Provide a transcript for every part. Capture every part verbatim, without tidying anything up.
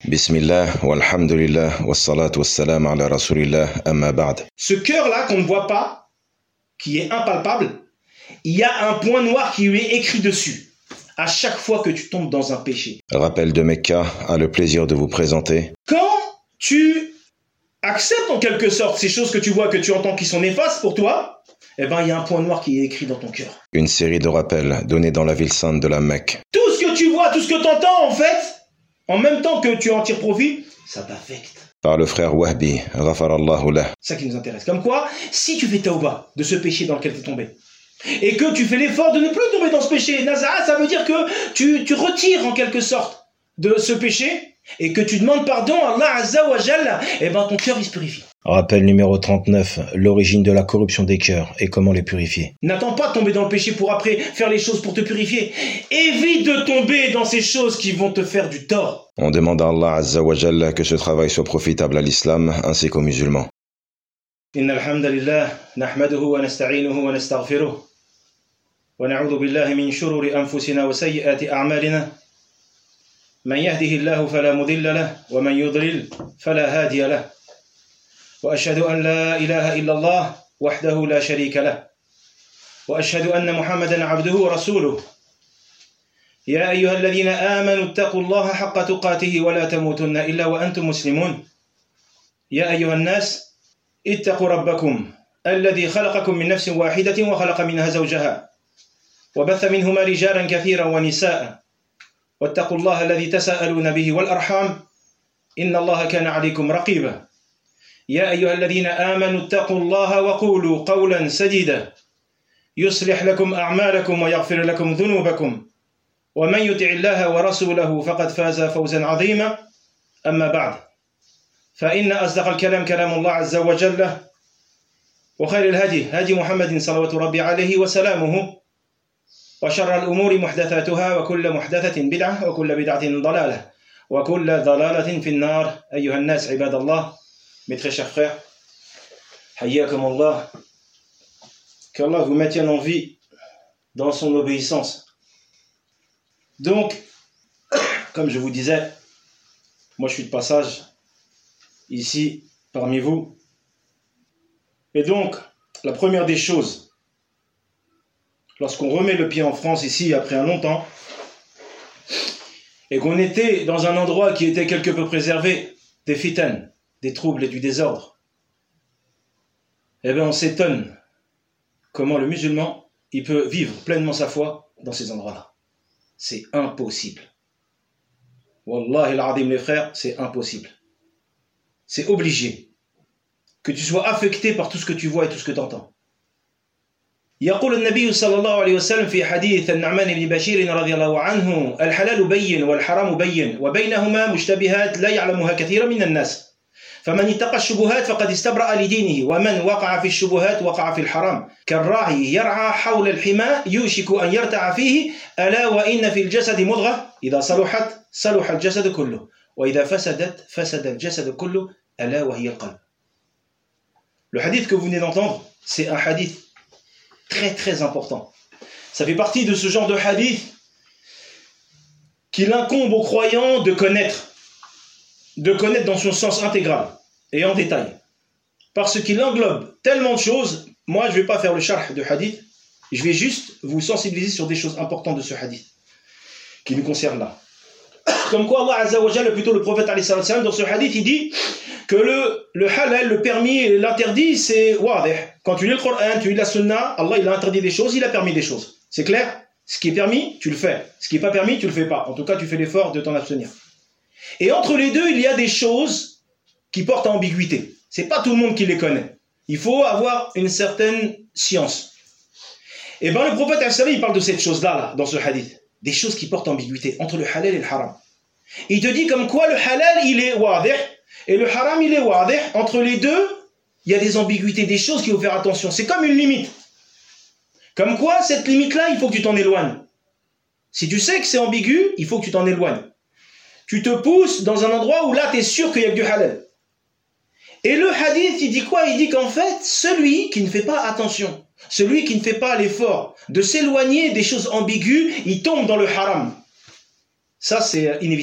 Bismillah, walhamdulillah, wassalatu wassalam ala rasulillah, amma ba'd. Ce cœur-là qu'on ne voit pas, qui est impalpable, il y a un point noir qui lui est écrit dessus. À chaque fois que tu tombes dans un péché. Rappel de Mecca a le plaisir de vous présenter. Quand tu acceptes en quelque sorte ces choses que tu vois, que tu entends qui sont néfastes pour toi, eh ben il y a un point noir qui est écrit dans ton cœur. Une série de rappels donnés dans la ville sainte de la Mecque. Tout ce que tu vois, tout ce que tu entends en fait, en même temps que tu en tires profit, ça t'affecte. Par le frère Wahbi, ghafarallahu lah. C'est ça qui nous intéresse. Comme quoi, si tu fais tauba de ce péché dans lequel tu es tombé, et que tu fais l'effort de ne plus tomber dans ce péché, Naza'a, ça veut dire que tu, tu retires en quelque sorte de ce péché, et que tu demandes pardon à Allah Azza wa Jalla, et ben ton cœur il se purifie. Rappel numéro trente-neuf, l'origine de la corruption des cœurs et comment les purifier. N'attends pas de tomber dans le péché pour après faire les choses pour te purifier. Évite de tomber dans ces choses qui vont te faire du tort. On demande à Allah Azza wa Jalla que ce travail soit profitable à l'islam ainsi qu'aux musulmans. Inna alhamdulillah, nahmaduhu wa nasta'inuhu wa nastaghfiruh. Wa na'udhu billahi min shururi anfusina wa sayyiati a'malina. Man yahdihillahu fala mudilla lahu wa man yudlil fala hadiya lahu. وأشهد أن لا إله إلا الله وحده لا شريك له وأشهد أن محمدا عبده ورسوله يا أيها الذين آمنوا اتقوا الله حق تقاته ولا تموتن إلا وأنتم مسلمون يا أيها الناس اتقوا ربكم الذي خلقكم من نفس واحدة وخلق منها زوجها وبث منهما رجالا كثيرا ونساء واتقوا الله الذي تساءلون به والأرحام إن الله كان عليكم رقيبا يا أيها الذين آمنوا اتقوا الله وقولوا قولا سديدا يصلح لكم أعمالكم ويغفر لكم ذنوبكم ومن يطع الله ورسوله فقد فاز فوزا عظيما أما بعد فإن أصدق الكلام كلام الله عز وجل وخير الهدي هدي محمد صلوات ربي عليه وسلامه وشر الأمور محدثاتها وكل محدثة بدعة وكل بدعة ضلالة وكل ضلالة في النار أيها الناس عباد الله. Mes très chers frères, hayyakum Allah, qu'Allah vous maintienne en vie dans son obéissance. Donc, comme je vous disais, moi je suis de passage ici parmi vous. Et donc, la première des choses, lorsqu'on remet le pied en France ici après un long temps, et qu'on était dans un endroit qui était quelque peu préservé des fitanes, des troubles et du désordre, eh bien on s'étonne comment le musulman il peut vivre pleinement sa foi dans ces endroits-là. C'est impossible. Wallahi al-Adim, les frères, c'est impossible. C'est obligé que tu sois affecté par tout ce que tu vois et tout ce que tu entends. يقول النبي صلى الله عليه وسلم في حديث النعمان بن بشير رضي الله عنه الحلال بين والحرام بين وبينهما مشتبهات لا يعلمها كثير من الناس فمن اتقى الشبهات فقد استبرأ لدينه ومن وقع في الشبهات وقع في الحرام كالراعي يرعى حول الحمى يوشك أن يرتع فيه ألا وإن في الجسد مضغة إذا صلحت صلح الجسد كله وإذا فسدت فسد الجسد كله ألا وهي القلب. Le hadith que vous venez d'entendre, c'est un hadith très très important. Ça fait partie de ce genre de hadith qu'il incombe aux croyants de connaître. de connaître dans son sens intégral et en détail. Parce qu'il englobe tellement de choses, moi je ne vais pas faire le sharh de hadith, je vais juste vous sensibiliser sur des choses importantes de ce hadith, qui nous concernent là. Comme quoi Allah Azza wa Jalla, plutôt le prophète alayhi salam, dans ce hadith, il dit que le, le halal, le permis et l'interdit, c'est wadih. Quand tu lis le Coran, tu lis la sunna, Allah il a interdit des choses, il a permis des choses. C'est clair? Ce qui est permis, tu le fais. Ce qui n'est pas permis, tu ne le fais pas. En tout cas, tu fais l'effort de t'en abstenir. Et entre les deux, il y a des choses qui portent à ambiguïté. C'est pas tout le monde qui les connaît. Il faut avoir une certaine science. Et bien le prophète il parle de cette chose-là, là, dans ce hadith. Des choses qui portent ambiguïté entre le halal et le haram. Il te dit comme quoi le halal, il est wadih, et le haram, il est wadih. Entre les deux, il y a des ambiguïtés, des choses qu'il faut faire attention. C'est comme une limite. Comme quoi, cette limite-là, il faut que tu t'en éloignes. Si tu sais que c'est ambigu, il faut que tu t'en éloignes. Tu te pousses dans un endroit où là, tu es sûr qu'il y a que du halal. Et le hadith, il dit quoi? Il dit qu'en fait, celui qui ne fait pas attention, celui qui ne fait pas l'effort de s'éloigner des choses ambiguës, il tombe dans le haram. Ça, c'est inévitable.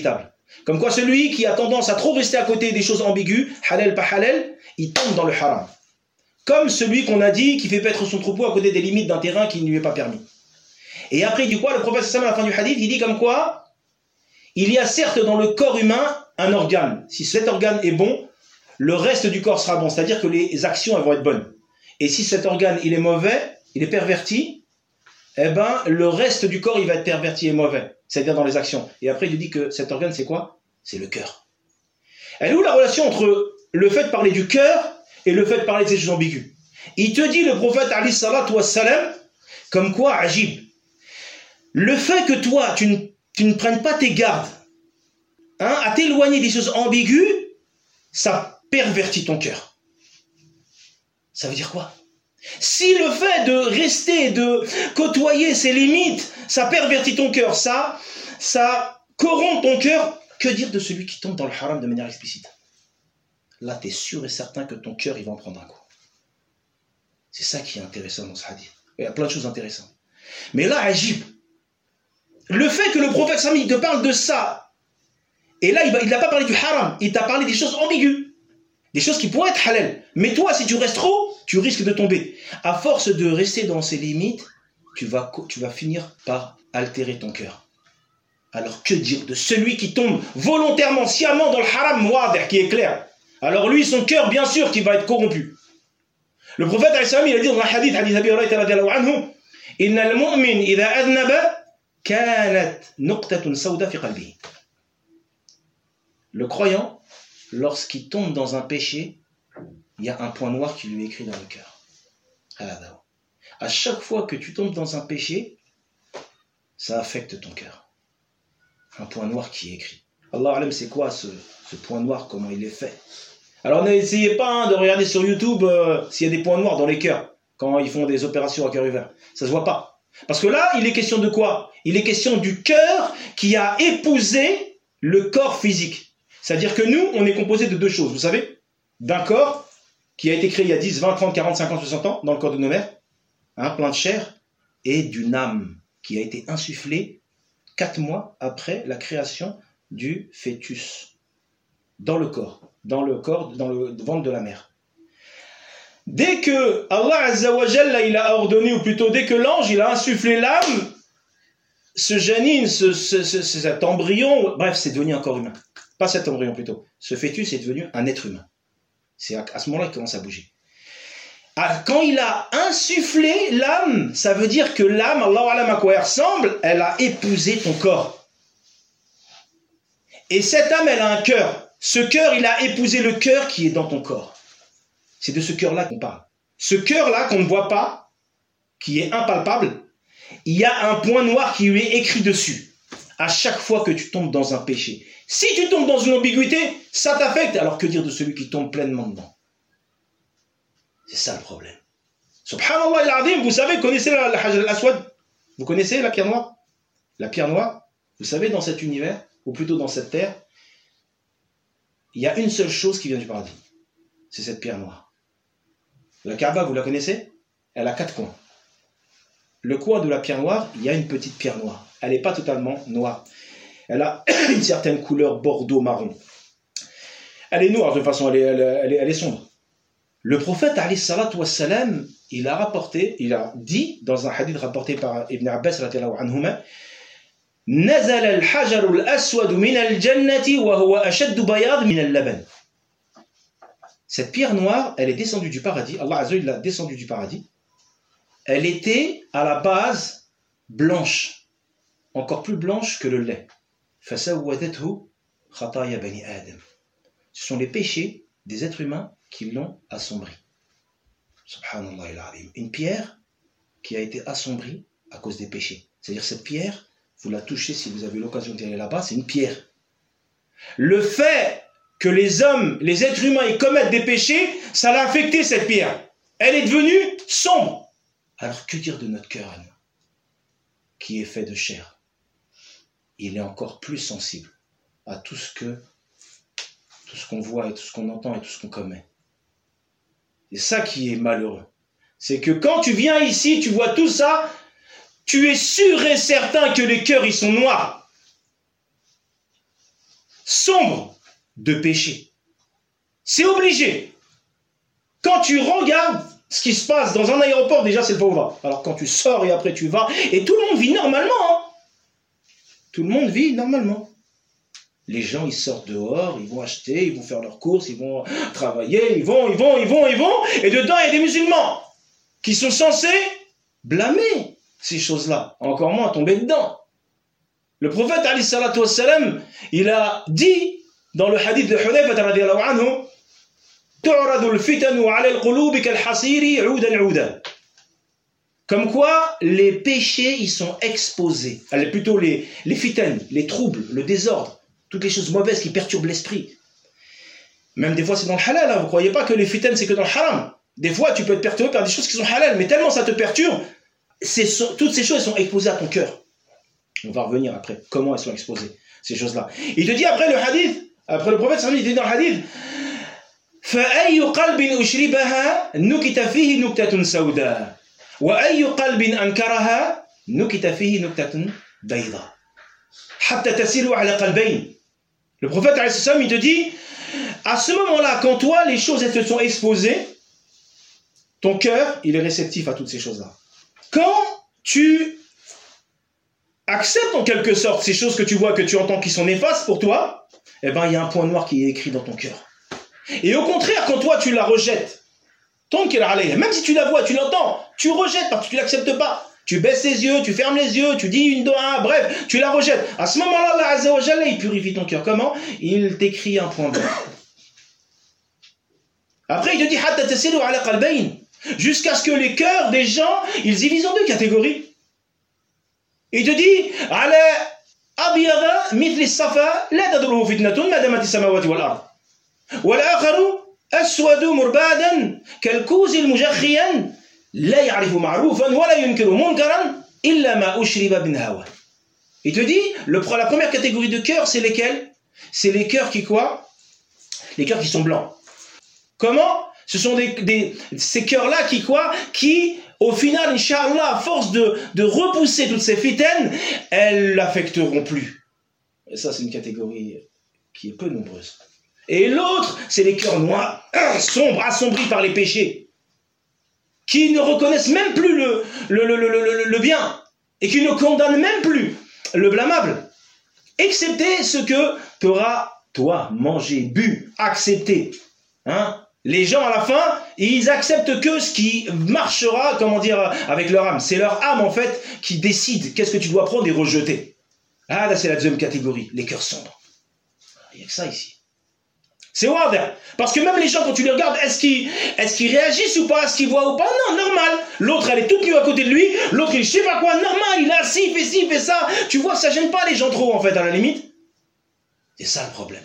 Comme quoi celui qui a tendance à trop rester à côté des choses ambiguës, halal pas halal, il tombe dans le haram. Comme celui qu'on a dit qui fait paître son troupeau à côté des limites d'un terrain qui ne lui est pas permis. Et après il dit quoi? Le prophète sallallahu alayhi wa sallam à la fin du hadith, il dit comme quoi il y a certes dans le corps humain un organe. Si cet organe est bon, le reste du corps sera bon. C'est-à-dire que les actions elles vont être bonnes. Et si cet organe il est mauvais, il est perverti, eh ben le reste du corps il va être perverti et mauvais. C'est-à-dire dans les actions. Et après il dit que cet organe c'est quoi? C'est le cœur. Elle est où la relation entre le fait de parler du cœur et le fait de parler de ces choses ambiguës? Il te dit le prophète alayhi salatu wassalam comme quoi ajib. Le fait que toi tu ne, tu ne prennes pas tes gardes hein, à t'éloigner des choses ambiguës, ça pervertit ton cœur. Ça veut dire quoi? Si le fait de rester, de côtoyer ses limites, ça pervertit ton cœur, ça, ça corrompt ton cœur, que dire de celui qui tombe dans le haram de manière explicite? Là, tu es sûr et certain que ton cœur, il va en prendre un coup. C'est ça qui est intéressant dans ce hadith. Il y a plein de choses intéressantes. Mais là, ajib, le fait que le prophète Sami te parle de ça, et là, il n'a pas parlé du haram, il t'a parlé des choses ambiguës, des choses qui pourraient être halal. Mais toi, si tu restes trop, tu risques de tomber. À force de rester dans ces limites, tu vas, tu vas finir par altérer ton cœur. Alors que dire de celui qui tombe volontairement, sciemment dans le haram muadh, qui est clair? Alors lui, son cœur, bien sûr, qui va être corrompu. Le prophète, il a dit dans un hadith, hadith Abi Hurayra radiyallahu anhu, Inna al-mu'min idha adnaba kanat nuqtatun sawda fi qalbihi. Le croyant, lorsqu'il tombe dans un péché, il y a un point noir qui lui est écrit dans le cœur. À chaque fois que tu tombes dans un péché, ça affecte ton cœur. Un point noir qui est écrit. Allah alam, c'est quoi ce, ce point noir, comment il est fait? Alors n'essayez pas hein, de regarder sur YouTube euh, s'il y a des points noirs dans les cœurs, quand ils font des opérations à cœur ouvert. Ça se voit pas. Parce que là, il est question de quoi? Il est question du cœur qui a épousé le corps physique. C'est-à-dire que nous, on est composé de deux choses, vous savez? D'un corps qui a été créé il y a dix, vingt, trente, quarante, cinquante, soixante ans, dans le corps de nos mères, hein, plein de chair, et d'une âme qui a été insufflée quatre mois après la création du fœtus dans le corps, dans le corps, dans le ventre de la mère. Dès que Allah Azza wa Jalla, il a ordonné, ou plutôt dès que l'ange il a insufflé l'âme, ce janine, ce, ce, ce, cet embryon, bref, c'est devenu un corps humain. Pas cet embryon plutôt. Ce fœtus est devenu un être humain. C'est à, à ce moment-là qu'il commence à bouger. Ah, quand il a insufflé l'âme, ça veut dire que l'âme, Allah alam à quoi elle ressemble, elle a épousé ton corps. Et cette âme, elle a un cœur. Ce cœur, il a épousé le cœur qui est dans ton corps. C'est de ce cœur-là qu'on parle. Ce cœur-là qu'on ne voit pas, qui est impalpable, il y a un point noir qui lui est écrit dessus. À chaque fois que tu tombes dans un péché. Si tu tombes dans une ambiguïté, ça t'affecte. Alors que dire de celui qui tombe pleinement dedans? C'est ça le problème. Subhanallah al-Azim, vous savez, vous connaissez la, la Hajar al-Aswad? Vous connaissez la pierre noire? La pierre noire, vous savez, dans cet univers, ou plutôt dans cette terre, il y a une seule chose qui vient du paradis. C'est cette pierre noire. La Kaaba, vous la connaissez? Elle a quatre coins. Le coin de la pierre noire, il y a une petite pierre noire. Elle n'est pas totalement noire. Elle a une certaine couleur bordeaux-marron. Elle est noire de toute façon, elle est, elle, elle est, elle est sombre. Le prophète, alayhi salatu wassalam, il a rapporté, il a dit, dans un hadith rapporté par Ibn Abbas, radiyallahu anhuma, Nazal al-hajar al-aswad min al-jannati wa huwa ashaddu bayad min al-laban. Cette pierre noire, elle est descendue du paradis. Allah Azza wa Jalla l'a descendue du paradis. Elle était à la base blanche, encore plus blanche que le lait. Fasawwadathu khataya bani Adam. Ce sont les péchés des êtres humains qui l'ont assombri. Subhanallah al-Azim. Une pierre qui a été assombrie à cause des péchés. C'est-à-dire cette pierre, vous la touchez si vous avez l'occasion d'y aller là-bas, c'est une pierre. Le fait que les hommes, les êtres humains, ils commettent des péchés, ça l'a affecté cette pierre. Elle est devenue sombre. Alors que dire de notre cœur, qui est fait de chair? Il est encore plus sensible à tout ce que, tout ce qu'on voit et tout ce qu'on entend et tout ce qu'on commet. C'est ça qui est malheureux. C'est que quand tu viens ici, tu vois tout ça, tu es sûr et certain que les cœurs, ils sont noirs. sombre de péché. C'est obligé. Quand tu regardes ce qui se passe dans un aéroport, déjà c'est le fawda. Alors quand tu sors et après tu vas, et tout le monde vit normalement. Hein. Tout le monde vit normalement. Les gens, ils sortent dehors, ils vont acheter, ils vont faire leurs courses, ils vont travailler, ils vont, ils vont, ils vont, ils vont. Et dedans, il y a des musulmans qui sont censés blâmer ces choses-là. Encore moins tomber dedans. Le prophète, alayhi salatu wassalam, il a dit dans le hadith de Hudayfa radiyallahu anhu, تعرض الفتن على القلوب كالحصير عودا عودا. Comme quoi, les péchés, ils sont exposés. Allez, plutôt les, les fitanes, les troubles, le désordre, toutes les choses mauvaises qui perturbent l'esprit. Même des fois, c'est dans le halal. Hein. Vous ne croyez pas que les fitanes, c'est que dans le haram. Des fois, tu peux être perturbé par des choses qui sont halal, mais tellement ça te perturbe, toutes ces choses elles sont exposées à ton cœur. On va revenir après. Comment elles sont exposées, ces choses-là. Il te dit après le hadith, après le prophète, il te dit dans le hadith, فأي قلب أشربها نكت فيه نكتة سوداء وأي قلب أنكرها نكت فيه نكتة بيضاء حتى تسير على قلبين. Le prophète il te dit, à ce moment-là, quand toi les choses elles te sont exposées, ton cœur il est réceptif à toutes ces choses-là. Quand tu acceptes en quelque sorte ces choses que tu vois, que tu entends qui sont néfastes pour toi, eh ben il y a un point noir qui est écrit dans ton cœur. Et au contraire, quand toi tu la rejettes, même si tu la vois, tu l'entends, tu rejettes parce que tu l'acceptes pas. Tu baisses les yeux, tu fermes les yeux, tu dis une doha, bref, tu la rejettes. À ce moment-là, Allah Azza wa Jalla, il purifie ton cœur. Comment? Il t'écrit un point blanc. Après, il te dit hatta tasiru ala qalbayn, jusqu'à ce que les cœurs des gens, ils divisent en deux catégories. Il te dit ala abyada mithli as-safa la tadruhu fitnatun ma damat as-samawati wal ard. والآخر أسود مربادا كالكوز المجخيا لا يعرف معروفا ولا ينكر منكرا إلا ما أشرب من هوى. Il te dit, le, la première catégorie de cœurs, c'est lesquels? C'est les cœurs qui quoi? Les cœurs qui sont blancs. Comment? Ce sont des, des, ces cœurs-là qui quoi? Qui, au final, Inch'Allah, à force de, de repousser toutes ces fitaines, elles l'affecteront plus. Et ça, c'est une catégorie qui est peu nombreuse. Et l'autre, c'est les cœurs noirs, sombres, assombris par les péchés, qui ne reconnaissent même plus le, le, le, le, le, le bien, et qui ne condamnent même plus le blâmable, excepté ce que tu auras, toi, mangé, bu, accepté. Hein? Les gens, à la fin, ils acceptent que ce qui marchera, comment dire, avec leur âme. C'est leur âme, en fait, qui décide qu'est-ce que tu dois prendre et rejeter. Ah, là, c'est la deuxième catégorie, les cœurs sombres. Il n'y a que ça ici. C'est wada. Parce que même les gens, quand tu les regardes, est-ce qu'ils est-ce qu'ils réagissent ou pas? Est-ce qu'ils voient ou pas? Non, normal. L'autre, elle est toute nue à côté de lui. L'autre, il je sais pas quoi, normal. Il est assis, il fait ci, il fait ça. Tu vois, ça gêne pas les gens trop, en fait, à la limite. C'est ça le problème.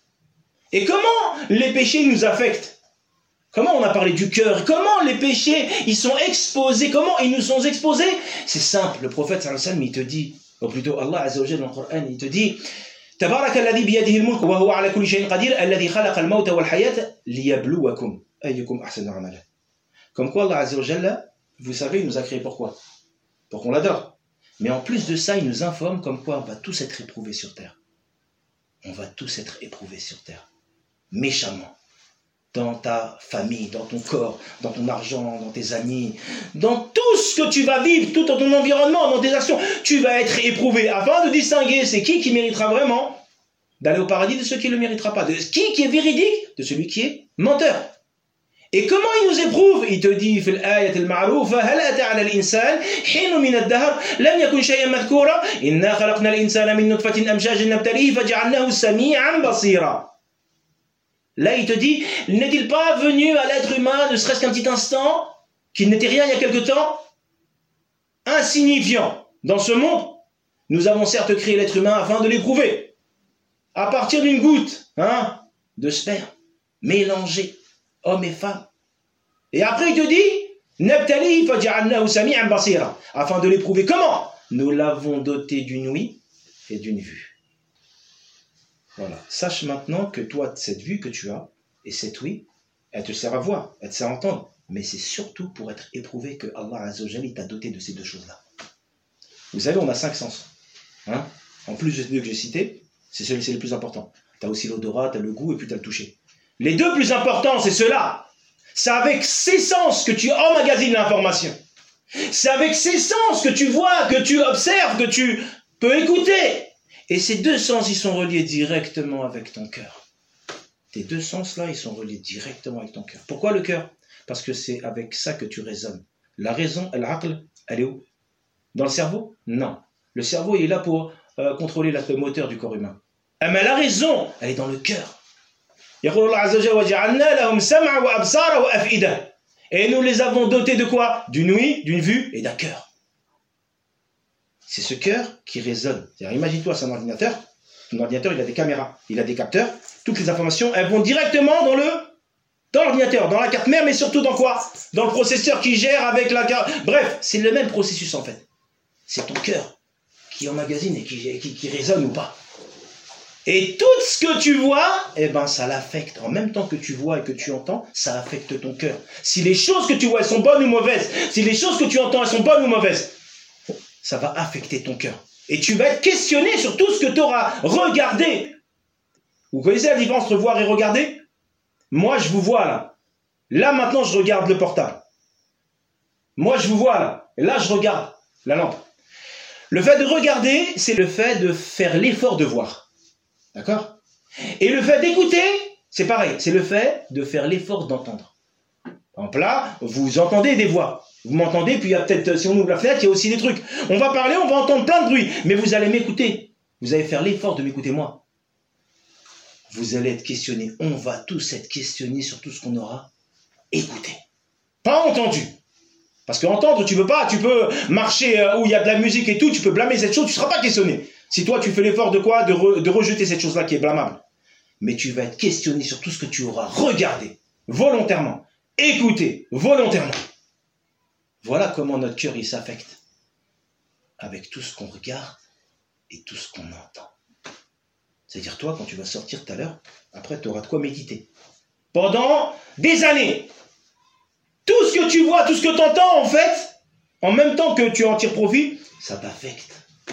Et comment les péchés nous affectent? Comment on a parlé du cœur? Comment les péchés, ils sont exposés? Comment ils nous sont exposés? C'est simple. Le prophète, sallallahu alayhi wa sallam, il te dit, ou plutôt Allah, azza wa jalla, dans le Coran, il te dit, تبارك الذي بيده الملك وهو على كل شيء قدير الذي خلق الموت والحياة ليبلوكم أيكم أحسن عملا. Comme quoi Allah Azza wa Jalla, vous savez, il nous a créé pourquoi? Pour qu'on l'adore. Mais en plus de ça, il nous informe comme quoi on va tous être éprouvés sur terre. On va tous être éprouvés sur terre. Méchamment. Dans ta famille, dans ton corps, dans ton argent, dans tes amis, dans tout ce que tu vas vivre, tout dans ton environnement, dans tes actions, tu vas être éprouvé afin de distinguer c'est qui qui méritera vraiment d'aller au paradis de ceux qui ne le méritera pas, de qui qui est véridique, de celui qui est menteur. Et comment il nous éprouve? Il te dit في الآية المعروفة هل أتى على الإنسان حين من الدهر لم يكن شيئا مذكورا إنا خلقنا الإنسان من نطفة أمشاج نبتليه فجعلناه سميعا بصيرا. Là, il te dit, n'est-il pas venu à l'être humain, ne serait-ce qu'un petit instant, qu'il n'était rien il y a quelque temps, insignifiant dans ce monde? Nous avons certes créé l'être humain afin de l'éprouver, à partir d'une goutte hein, de sperme, mélangé, homme et femme. Et après, il te dit, Nabtali faja'alnahu sami'an basira, afin de l'éprouver. Comment? Nous l'avons doté d'une ouïe et d'une vue. Voilà. Sache maintenant que toi, cette vue que tu as, et cette ouïe, elle te sert à voir, elle te sert à entendre. Mais c'est surtout pour être éprouvé que Allah Azza wa Jalla t'a doté de ces deux choses-là. Vous savez, on a cinq sens. Hein? En plus de ces deux que j'ai cités, c'est celui-ci le plus important. Tu as aussi l'odorat, tu as le goût et puis tu as le toucher. Les deux plus importants, c'est ceux-là. C'est avec ces sens que tu emmagasines l'information. C'est avec ces sens que tu vois, que tu observes, que tu peux écouter. Et ces deux sens, ils sont reliés directement avec ton cœur. Tes deux sens-là, ils sont reliés directement avec ton cœur. Pourquoi le cœur? Parce que c'est avec ça que tu raisonnes. La raison, l'aql, elle est où? Dans le cerveau? Non. Le cerveau, il est là pour euh, contrôler l'aspect moteur du corps humain. Ah, mais la raison, elle est dans le cœur. Et nous les avons dotés de quoi? D'une ouïe, d'une vue et d'un cœur. C'est ce cœur qui résonne. Imagine-toi, c'est un ordinateur. Ton ordinateur, il a des caméras, il a des capteurs. Toutes les informations, elles vont directement dans le dans l'ordinateur, dans la carte mère, mais surtout dans quoi? Dans le processeur qui gère avec la carte. Bref, c'est le même processus en fait. C'est ton cœur qui emmagasine et qui, qui, qui résonne ou pas. Et tout ce que tu vois, eh ben, ça l'affecte. En même temps que tu vois et que tu entends, ça affecte ton cœur. Si les choses que tu vois, elles sont bonnes ou mauvaises, si les choses que tu entends, elles sont bonnes ou mauvaises, ça va affecter ton cœur. Et tu vas être questionné sur tout ce que tu auras regardé. Vous connaissez la différence entre voir et regarder? Moi, je vous vois là. Là, maintenant, je regarde le portable. Moi, je vous vois là. Et là, je regarde la lampe. Le fait de regarder, c'est le fait de faire l'effort de voir. D'accord? Et le fait d'écouter, c'est pareil. C'est le fait de faire l'effort d'entendre. En là, vous entendez des voix. Vous m'entendez, puis il y a peut-être, si on ouvre la fenêtre, il y a aussi des trucs. On va parler, on va entendre plein de bruit. Mais vous allez m'écouter. Vous allez faire l'effort de m'écouter moi. Vous allez être questionné. On va tous être questionnés sur tout ce qu'on aura écouté. Pas entendu. Parce qu'entendre, tu peux pas. Tu peux marcher où il y a de la musique et tout. Tu peux blâmer cette chose. Tu ne seras pas questionné. Si toi, tu fais l'effort de quoi? de, re, de rejeter cette chose-là qui est blâmable. Mais tu vas être questionné sur tout ce que tu auras regardé. Volontairement. Écouté. Volontairement. Voilà comment notre cœur, il s'affecte. Avec tout ce qu'on regarde et tout ce qu'on entend. C'est-à-dire toi, quand tu vas sortir tout à l'heure, après tu auras de quoi méditer. Pendant des années, tout ce que tu vois, tout ce que tu entends, en fait, en même temps que tu en tires profit, ça t'affecte.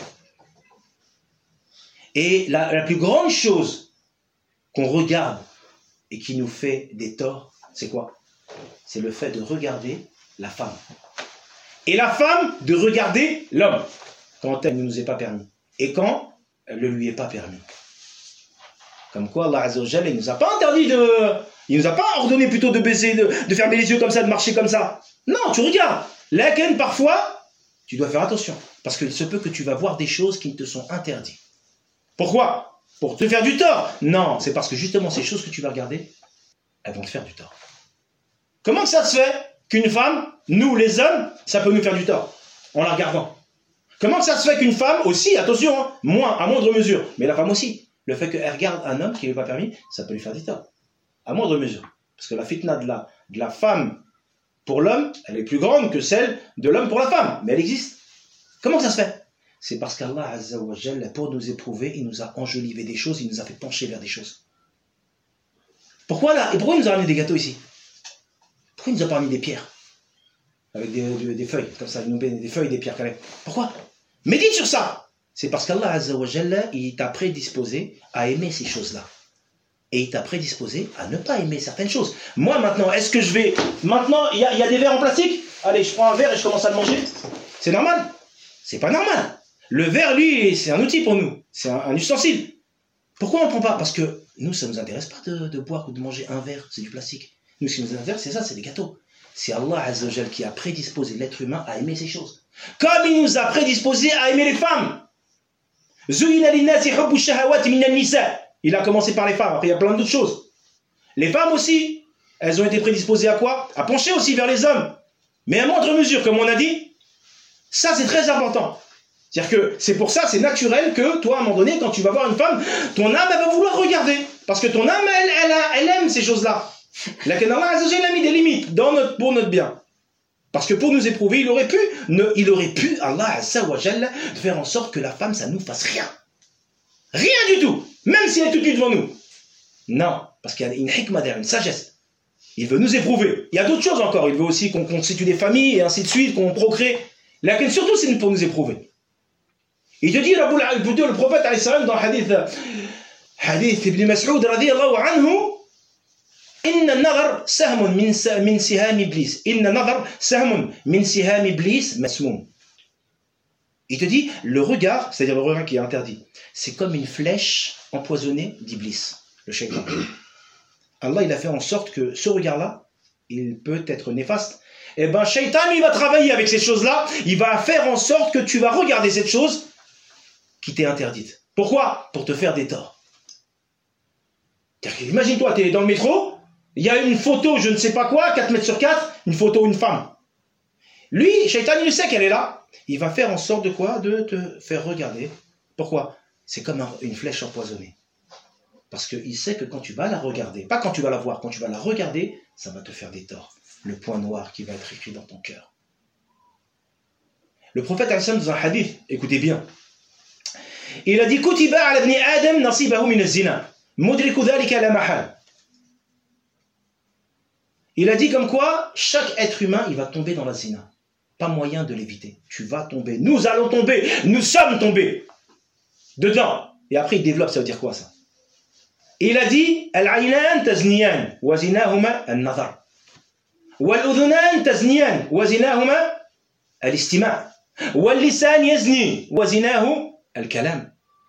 Et la, la plus grande chose qu'on regarde et qui nous fait des torts, c'est quoi? C'est le fait de regarder la femme. Et la femme de regarder l'homme, quand elle ne nous est pas permis. Et quand elle ne lui est pas permis. Comme quoi, Allah Azza wa Jalla, il ne nous a pas interdit de... Il ne nous a pas ordonné plutôt de baiser, de, de fermer les yeux comme ça, de marcher comme ça. Non, tu regardes. Laquelle, parfois, tu dois faire attention. Parce qu'il se peut que tu vas voir des choses qui te sont interdites. Pourquoi? Pour te faire du tort? Non, c'est parce que justement, ces choses que tu vas regarder, elles vont te faire du tort. Comment ça se fait qu'une femme, nous les hommes, ça peut nous faire du tort en la regardant? Comment ça se fait qu'une femme aussi, attention, hein, moins, à moindre mesure, mais la femme aussi, le fait qu'elle regarde un homme qui ne lui est pas permis, ça peut lui faire du tort. À moindre mesure. Parce que la fitna de la, de la femme pour l'homme, elle est plus grande que celle de l'homme pour la femme. Mais elle existe. Comment ça se fait? C'est parce qu'Allah Azza wa Jalla, pour nous éprouver, il nous a enjolivé des choses, il nous a fait pencher vers des choses. Pourquoi là? Et pourquoi il nous a ramené des gâteaux ici? Pourquoi il nous a pas mis des pierres? Avec des, des, des feuilles, comme ça, il nous met des feuilles, des pierres. Pourquoi? Médite sur ça. C'est parce qu'Allah Azza wa Jalla, il t'a prédisposé à aimer ces choses-là. Et il t'a prédisposé à ne pas aimer certaines choses. Moi, maintenant, est-ce que je vais... Maintenant, il y, y a des verres en plastique. Allez, je prends un verre et je commence à le manger. C'est normal? C'est pas normal. Le verre, lui, c'est un outil pour nous. C'est un, un ustensile. Pourquoi on ne prend pas? Parce que nous, ça ne nous intéresse pas de, de boire ou de manger un verre. C'est du plastique. Nous, ce qui nous intéresse, c'est ça, c'est des gâteaux. C'est Allah Azza wa Jalla qui a prédisposé l'être humain à aimer ces choses. Comme il nous a prédisposé à aimer les femmes. Il a commencé par les femmes, après il y a plein d'autres choses. Les femmes aussi, elles ont été prédisposées à quoi? À pencher aussi vers les hommes. Mais à moindre mesure, comme on a dit, ça c'est très important. C'est-à-dire que c'est pour ça, c'est naturel que toi, à un moment donné, quand tu vas voir une femme, ton âme, elle va vouloir regarder. Parce que ton âme, elle, elle, a, elle aime ces choses-là. La Allah Azza wa Jalla a mis des limites dans notre, pour notre bien. Parce que pour nous éprouver, il aurait pu, ne, il aurait pu, Allah Azza wa Jalla, de faire en sorte que la femme, ça ne nous fasse rien. Rien du tout. Même si elle est tout de suite devant nous. Non. Parce qu'il y a une hikmah derrière, une sagesse. Il veut nous éprouver. Il y a d'autres choses encore. Il veut aussi qu'on constitue des familles et ainsi de suite, qu'on procrée. Laquelle surtout, c'est pour nous éprouver. Il te dit, le prophète, dans le hadith, Hadith ibn Mas'ud radiyallahu anhu. إن النظر سهم من من سهام إبليس. إن النظر سهم من سهام إبليس مسموم. Il te dit, le regard, c'est-à-dire le regard qui est interdit, c'est comme une flèche empoisonnée d'Iblis, le shaitan. Allah, il a fait en sorte que ce regard-là, il peut être néfaste. Et ben, shaitan, il va travailler avec ces choses-là, il va faire en sorte que tu vas regarder cette chose qui t'est interdite. Pourquoi? Pour te faire des torts. Imagine-toi, tu es dans le métro, il y a une photo, je ne sais pas quoi, quatre mètres sur quatre, une photo, une femme. Lui, shaitan, il sait qu'elle est là. Il va faire en sorte de quoi? De te faire regarder. Pourquoi? C'est comme un, une flèche empoisonnée. Parce qu'il sait que quand tu vas la regarder, pas quand tu vas la voir, quand tu vas la regarder, ça va te faire des torts. Le point noir qui va être écrit dans ton cœur. Le prophète Hassan dans un hadith, écoutez bien, il a dit Kutiba ala ibn Adam nasibahu min az-zina. Mudriku dhalika la mahal. Il a dit comme quoi, chaque être humain, il va tomber dans la zina. Pas moyen de l'éviter. Tu vas tomber. Nous allons tomber. Nous sommes tombés. Dedans. Et après, il développe, ça veut dire quoi ça? Et il a dit, Al-aynan tazniyan, wa zinahuma al-nazar. Wal-udhunan tazniyan, wa zinahuma al-istima'. Wal-lisan yazni, wa zinahu al-kalam.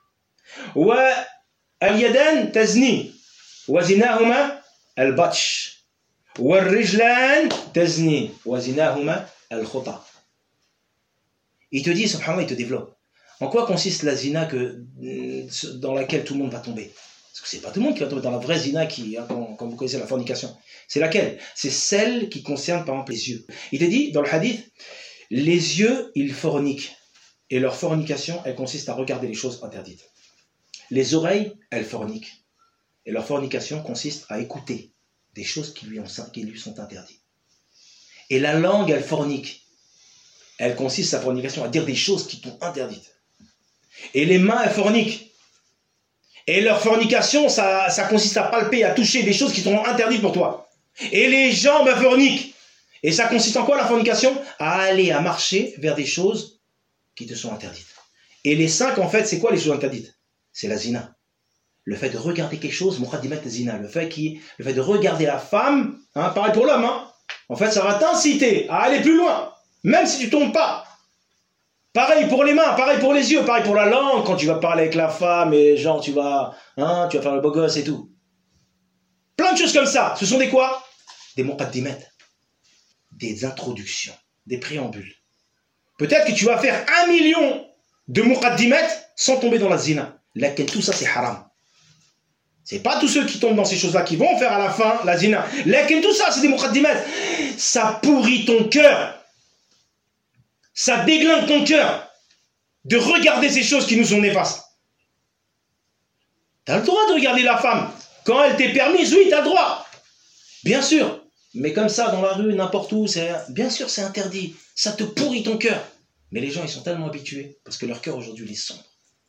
Wa-al-yadan tazni, wa zinahuma al-batsh. والرجلان تزني وزناهما الخطا. Il te dit, subhanallah, il te développe. En quoi consiste la zina que, dans laquelle tout le monde va tomber? Parce que c'est pas tout le monde qui va tomber dans la vraie zina qui, hein, quand, quand vous connaissez la fornication. C'est laquelle? C'est celle qui concerne par exemple les yeux. Il te dit, dans le hadith, les yeux, ils forniquent. Et leur fornication, elle consiste à regarder les choses interdites. Les oreilles, elles forniquent. Et leur fornication consiste à écouter des choses qui lui, ont, qui lui sont interdites. Et la langue, elle fornique. Elle consiste, sa fornication, à dire des choses qui sont interdites. Et les mains, elles forniquent. Et leur fornication, ça, ça consiste à palper, à toucher des choses qui sont interdites pour toi. Et les jambes, elles forniquent. Et ça consiste en quoi la fornication? À aller, à marcher vers des choses qui te sont interdites. Et les cinq, en fait, c'est quoi les choses interdites? C'est la zina. Le fait de regarder quelque chose, muqaddimat zina, le fait, qui, le fait de regarder la femme, hein, pareil pour l'homme, hein, en fait ça va t'inciter à aller plus loin, même si tu tombes pas. Pareil pour les mains, pareil pour les yeux, pareil pour la langue, quand tu vas parler avec la femme et genre tu vas, hein, tu vas faire le beau gosse et tout. Plein de choses comme ça, ce sont des quoi? Des muqaddimat, des introductions, des préambules. Peut-être que tu vas faire un million de muqaddimat sans tomber dans la zina. Laquelle tout ça c'est haram. C'est pas tous ceux qui tombent dans ces choses-là qui vont faire à la fin la zina. Laquelle tout ça c'est des muqaddimat. Ça pourrit ton cœur. Ça déglingue ton cœur de regarder ces choses qui nous sont néfastes. Tu as le droit de regarder la femme. Quand elle t'est permise, oui, tu as le droit. Bien sûr. Mais comme ça, dans la rue, n'importe où, c'est bien sûr, c'est interdit. Ça te pourrit ton cœur. Mais les gens, ils sont tellement habitués parce que leur cœur aujourd'hui, il est sombre.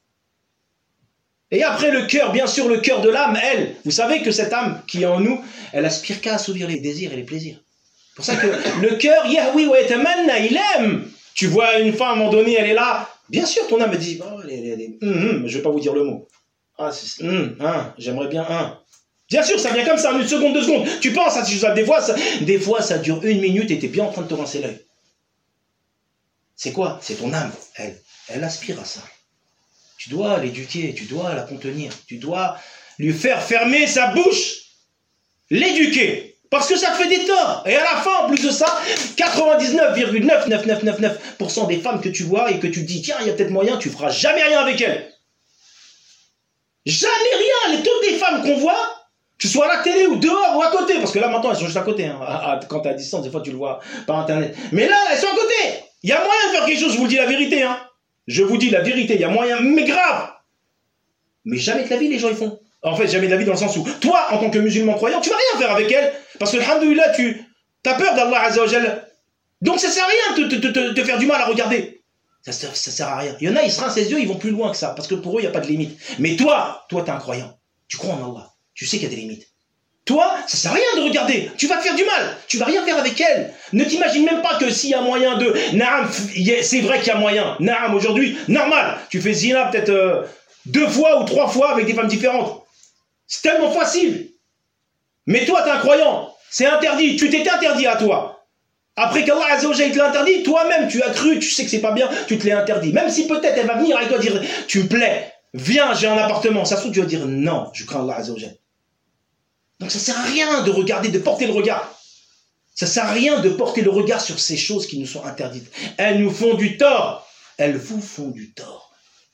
Et après le cœur, bien sûr, le cœur de l'âme, elle, vous savez que cette âme qui est en nous, elle aspire qu'à assouvir les désirs et les plaisirs. C'est pour ça que le cœur, yahwi wa yatamanna, il aime. Tu vois une femme, à un moment donné, elle est là. Bien sûr, ton âme me dit, oh, elle est, elle est, hum, hum, je ne vais pas vous dire le mot. Ah, hum, hein, j'aimerais bien un. Bien sûr, ça vient comme ça, en une seconde, deux secondes. Tu penses à ces choses-là, des fois, ça, des fois, ça dure une minute et tu es bien en train de te rincer l'œil. C'est quoi? C'est ton âme, elle. Elle aspire à ça. Tu dois l'éduquer, tu dois la contenir, tu dois lui faire fermer sa bouche, l'éduquer, parce que ça te fait des torts. Et à la fin, en plus de ça, quatre-vingt-dix-neuf virgule neuf neuf neuf neuf neuf pour cent des femmes que tu vois et que tu dis, tiens, il y a peut-être moyen, tu feras jamais rien avec elles. Jamais rien. Les, toutes les femmes qu'on voit, que ce soit à la télé ou dehors ou à côté, parce que là maintenant elles sont juste à côté, hein. Quand tu es à distance, des fois tu le vois par internet. Mais là, elles sont à côté. Il y a moyen de faire quelque chose, je vous dis la vérité, hein. Je vous dis la vérité, il y a moyen, mais grave. Mais jamais de la vie, les gens, ils font. En fait, jamais de la vie dans le sens où, toi, en tant que musulman croyant, tu vas rien faire avec elle, parce que, alhamdoulilah, tu as peur d'Allah Azza wa Jal. Donc, ça sert à rien de te, te, te, te faire du mal à regarder. Ça, ça, ça sert à rien. Il y en a, ils se rincent les yeux, ils vont plus loin que ça, parce que pour eux, il n'y a pas de limite. Mais toi, toi, tu es un croyant. Tu crois en Allah. Tu sais qu'il y a des limites. Toi, ça sert à rien de regarder. Tu vas te faire du mal. Tu vas rien faire avec elle. Ne t'imagine même pas que s'il y a moyen de... Naam, c'est vrai qu'il y a moyen. Naam, aujourd'hui, normal. Tu fais zina peut-être euh, deux fois ou trois fois avec des femmes différentes. C'est tellement facile. Mais toi, t'es un croyant. C'est interdit. Tu t'es interdit à toi. Après qu'Allah Azza wa Jalla te l'a interdit, toi-même, tu as cru, tu sais que c'est pas bien, tu te l'as interdit. Même si peut-être elle va venir avec toi dire, tu me plais, viens, j'ai un appartement. Ça se trouve, tu vas dire, non, je crains Allah Azza wa Jalla. Donc ça sert à rien de regarder, de porter le regard. Ça sert à rien de porter le regard sur ces choses qui nous sont interdites. Elles nous font du tort. Elles vous font du tort.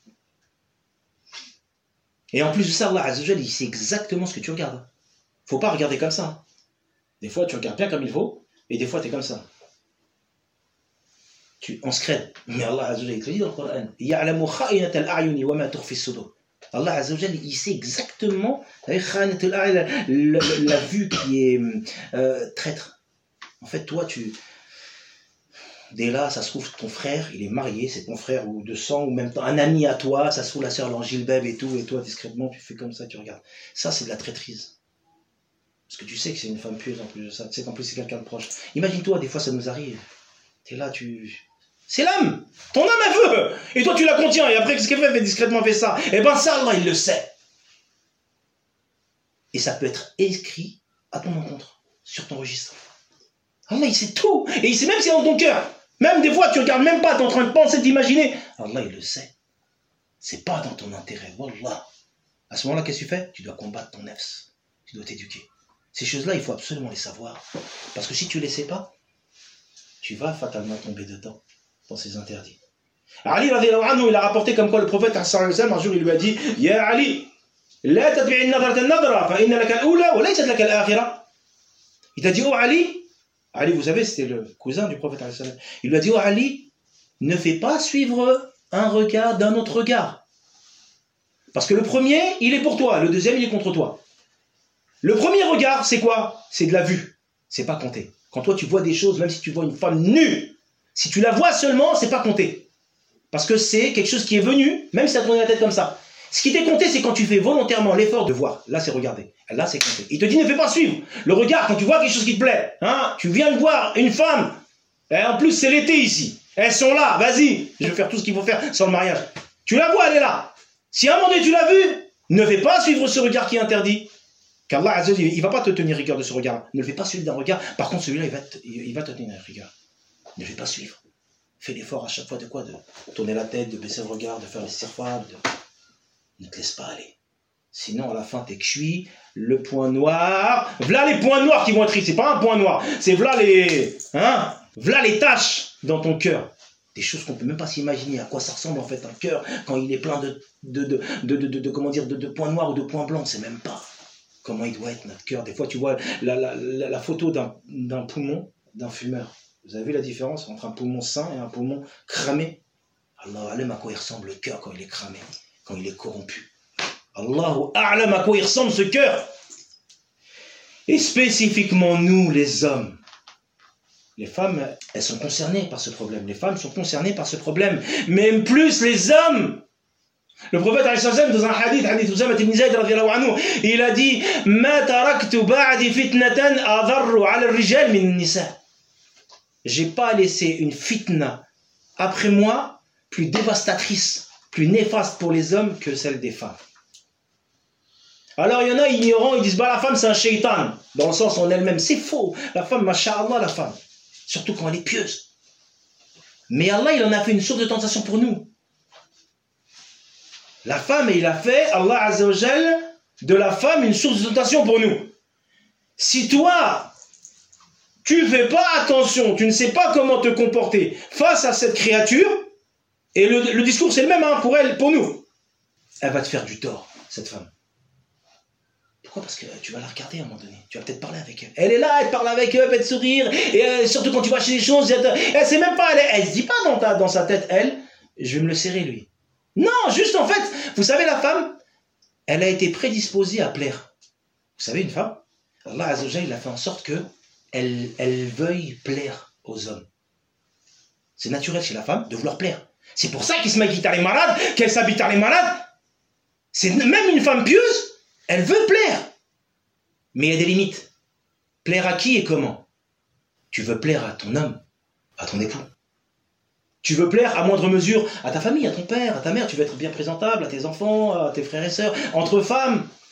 Et en plus de ça, Allah Azza wa Jalla, il sait exactement ce que tu regardes. Faut pas regarder comme ça. Des fois, tu regardes bien comme il faut, et des fois, tu es comme ça. Tu, on se crée. Mais Allah Azza wa Jalla, il te dit dans le Coran, يَعْلَمُ خَائِنَةَ الْأَعْيُنِ وَمَا تُخْفِي الصُّدُورُ. Allah Azza wa Jalla, il sait exactement la, la, la, la vue qui est euh, traître. En fait, toi, tu... Dès là, ça se trouve, ton frère, il est marié, c'est ton frère ou de sang, ou même un ami à toi, ça se trouve, la sœur l'angilbeb et tout, et toi, discrètement, tu fais comme ça, tu regardes. Ça, c'est de la traîtrise. Parce que tu sais que c'est une femme pieuse en plus de ça, tu sais qu'en plus c'est quelqu'un de proche. Imagine-toi, des fois, ça nous arrive. T'es là, tu... C'est l'âme. Ton âme, elle veut. Et toi, tu la contiens, et après, qu'est-ce qu'elle fait? Elle fait discrètement fait ça. Et ben ça, Allah, il le sait. Et ça peut être écrit à ton encontre, sur ton registre. Allah, il sait tout. Et il sait même si c'est dans ton cœur. Même des fois, tu ne regardes même pas, tu es en train de penser, d'imaginer. Allah, il le sait. C'est pas dans ton intérêt. Wallah. À ce moment-là, qu'est-ce que tu fais? Tu dois combattre ton nefs. Tu dois t'éduquer. Ces choses-là, il faut absolument les savoir. Parce que si tu ne les sais pas, tu vas fatalement tomber dedans, dans ces interdits. Ali, radiyallahu anhu, il a rapporté comme quoi le prophète, un jour, il lui a dit, Ya Ali, la tatbi'i an-nadrat an-nadra, fa inna laka al-ula, wa laysat laka al-akhira. Il t'a dit, oh Ali, Ali, vous savez, c'était le cousin du prophète. Il lui a dit, oh Ali, ne fais pas suivre un regard d'un autre regard. Parce que le premier, il est pour toi. Le deuxième, il est contre toi. Le premier regard, c'est quoi? C'est de la vue. C'est pas compté. Quand toi, tu vois des choses, même si tu vois une femme nue, si tu la vois seulement, c'est pas compté. Parce que c'est quelque chose qui est venu, même si ça tourne la tête comme ça. Ce qui t'est compté, c'est quand tu fais volontairement l'effort de voir. Là, c'est regarder. Là, c'est compté. Il te dit, ne fais pas suivre. Le regard, quand tu vois quelque chose qui te plaît, hein, tu viens de voir une femme, et en plus, c'est l'été ici. Elles sont là, vas-y. Je vais faire tout ce qu'il faut faire sans le mariage. Tu la vois, elle est là. Si à un moment donné, tu l'as vue, ne fais pas suivre ce regard qui est interdit. Car Allah, il ne va pas te tenir rigueur de ce regard. Ne le fais pas suivre d'un regard. Par contre, celui-là, il va te, il va te tenir rigueur. Ne le fais pas suivre. Fais l'effort à chaque fois de quoi? De tourner la tête, de baisser le regard, de faire les sirfas, de... Ne te laisse pas aller. Sinon, à la fin, t'es cuit, le point noir. V'là les points noirs qui vont être ici. C'est pas un point noir. C'est v'là les... Hein? V'là les taches dans ton cœur. Des choses qu'on peut même pas s'imaginer. À quoi ça ressemble, en fait, un cœur quand il est plein de... de, de, de, de, de, de comment dire, de, de points noirs ou de points blancs. C'est même pas comment il doit être, notre cœur. Des fois, tu vois la, la, la, la photo d'un d'un poumon, d'un fumeur. Vous avez vu la différence entre un poumon sain et un poumon cramé? Allah alam à quoi il ressemble le cœur quand il est cramé, quand il est corrompu. Allahu a'lam à quoi il ressemble ce cœur. Et spécifiquement nous, les hommes. Les femmes, elles sont concernées par ce problème. Les femmes sont concernées par ce problème. Même plus les hommes. Le prophète, dans un hadith, hadith Usama ibn Zayd, il a dit « Ma taraktu ba'di fitnatan adarru ala al-rijal min nisa » J'ai pas laissé une fitna après moi plus dévastatrice, plus néfaste pour les hommes que celle des femmes. Alors il y en a ignorants, ils disent bah la femme c'est un shaitan, dans le sens en elle-même. C'est faux. La femme, masha'Allah, la femme, surtout quand elle est pieuse. Mais Allah, il en a fait une source de tentation pour nous. La femme, il a fait, Allah Azza wa Jal, de la femme une source de tentation pour nous. Si toi, tu ne fais pas attention, tu ne sais pas comment te comporter face à cette créature, et le, le discours c'est le même hein, pour elle, pour nous, elle va te faire du tort, cette femme. Pourquoi? Parce que tu vas la regarder à un moment donné, tu vas peut-être parler avec elle. Elle est là, elle parle avec eux, elle va te sourire, et euh, surtout quand tu vas acheter des choses, elle, elle sait même pas, elle, elle se dit pas dans, ta, dans sa tête, elle, je vais me le serrer lui. Non, juste en fait, vous savez la femme, elle a été prédisposée à plaire. Vous savez une femme, Allah Azza wa Jalla, il a fait en sorte que Elle, elle veuille plaire aux hommes. C'est naturel chez la femme de vouloir plaire. C'est pour ça qu'il se maquille à les malades, qu'elle s'habille à les malades. C'est même une femme pieuse, elle veut plaire. Mais il y a des limites. Plaire à qui et comment? Tu veux plaire à ton homme, à ton époux. Tu veux plaire à moindre mesure à ta famille, à ton père, à ta mère. Tu veux être bien présentable, à tes enfants, à tes frères et sœurs. Entre femmes,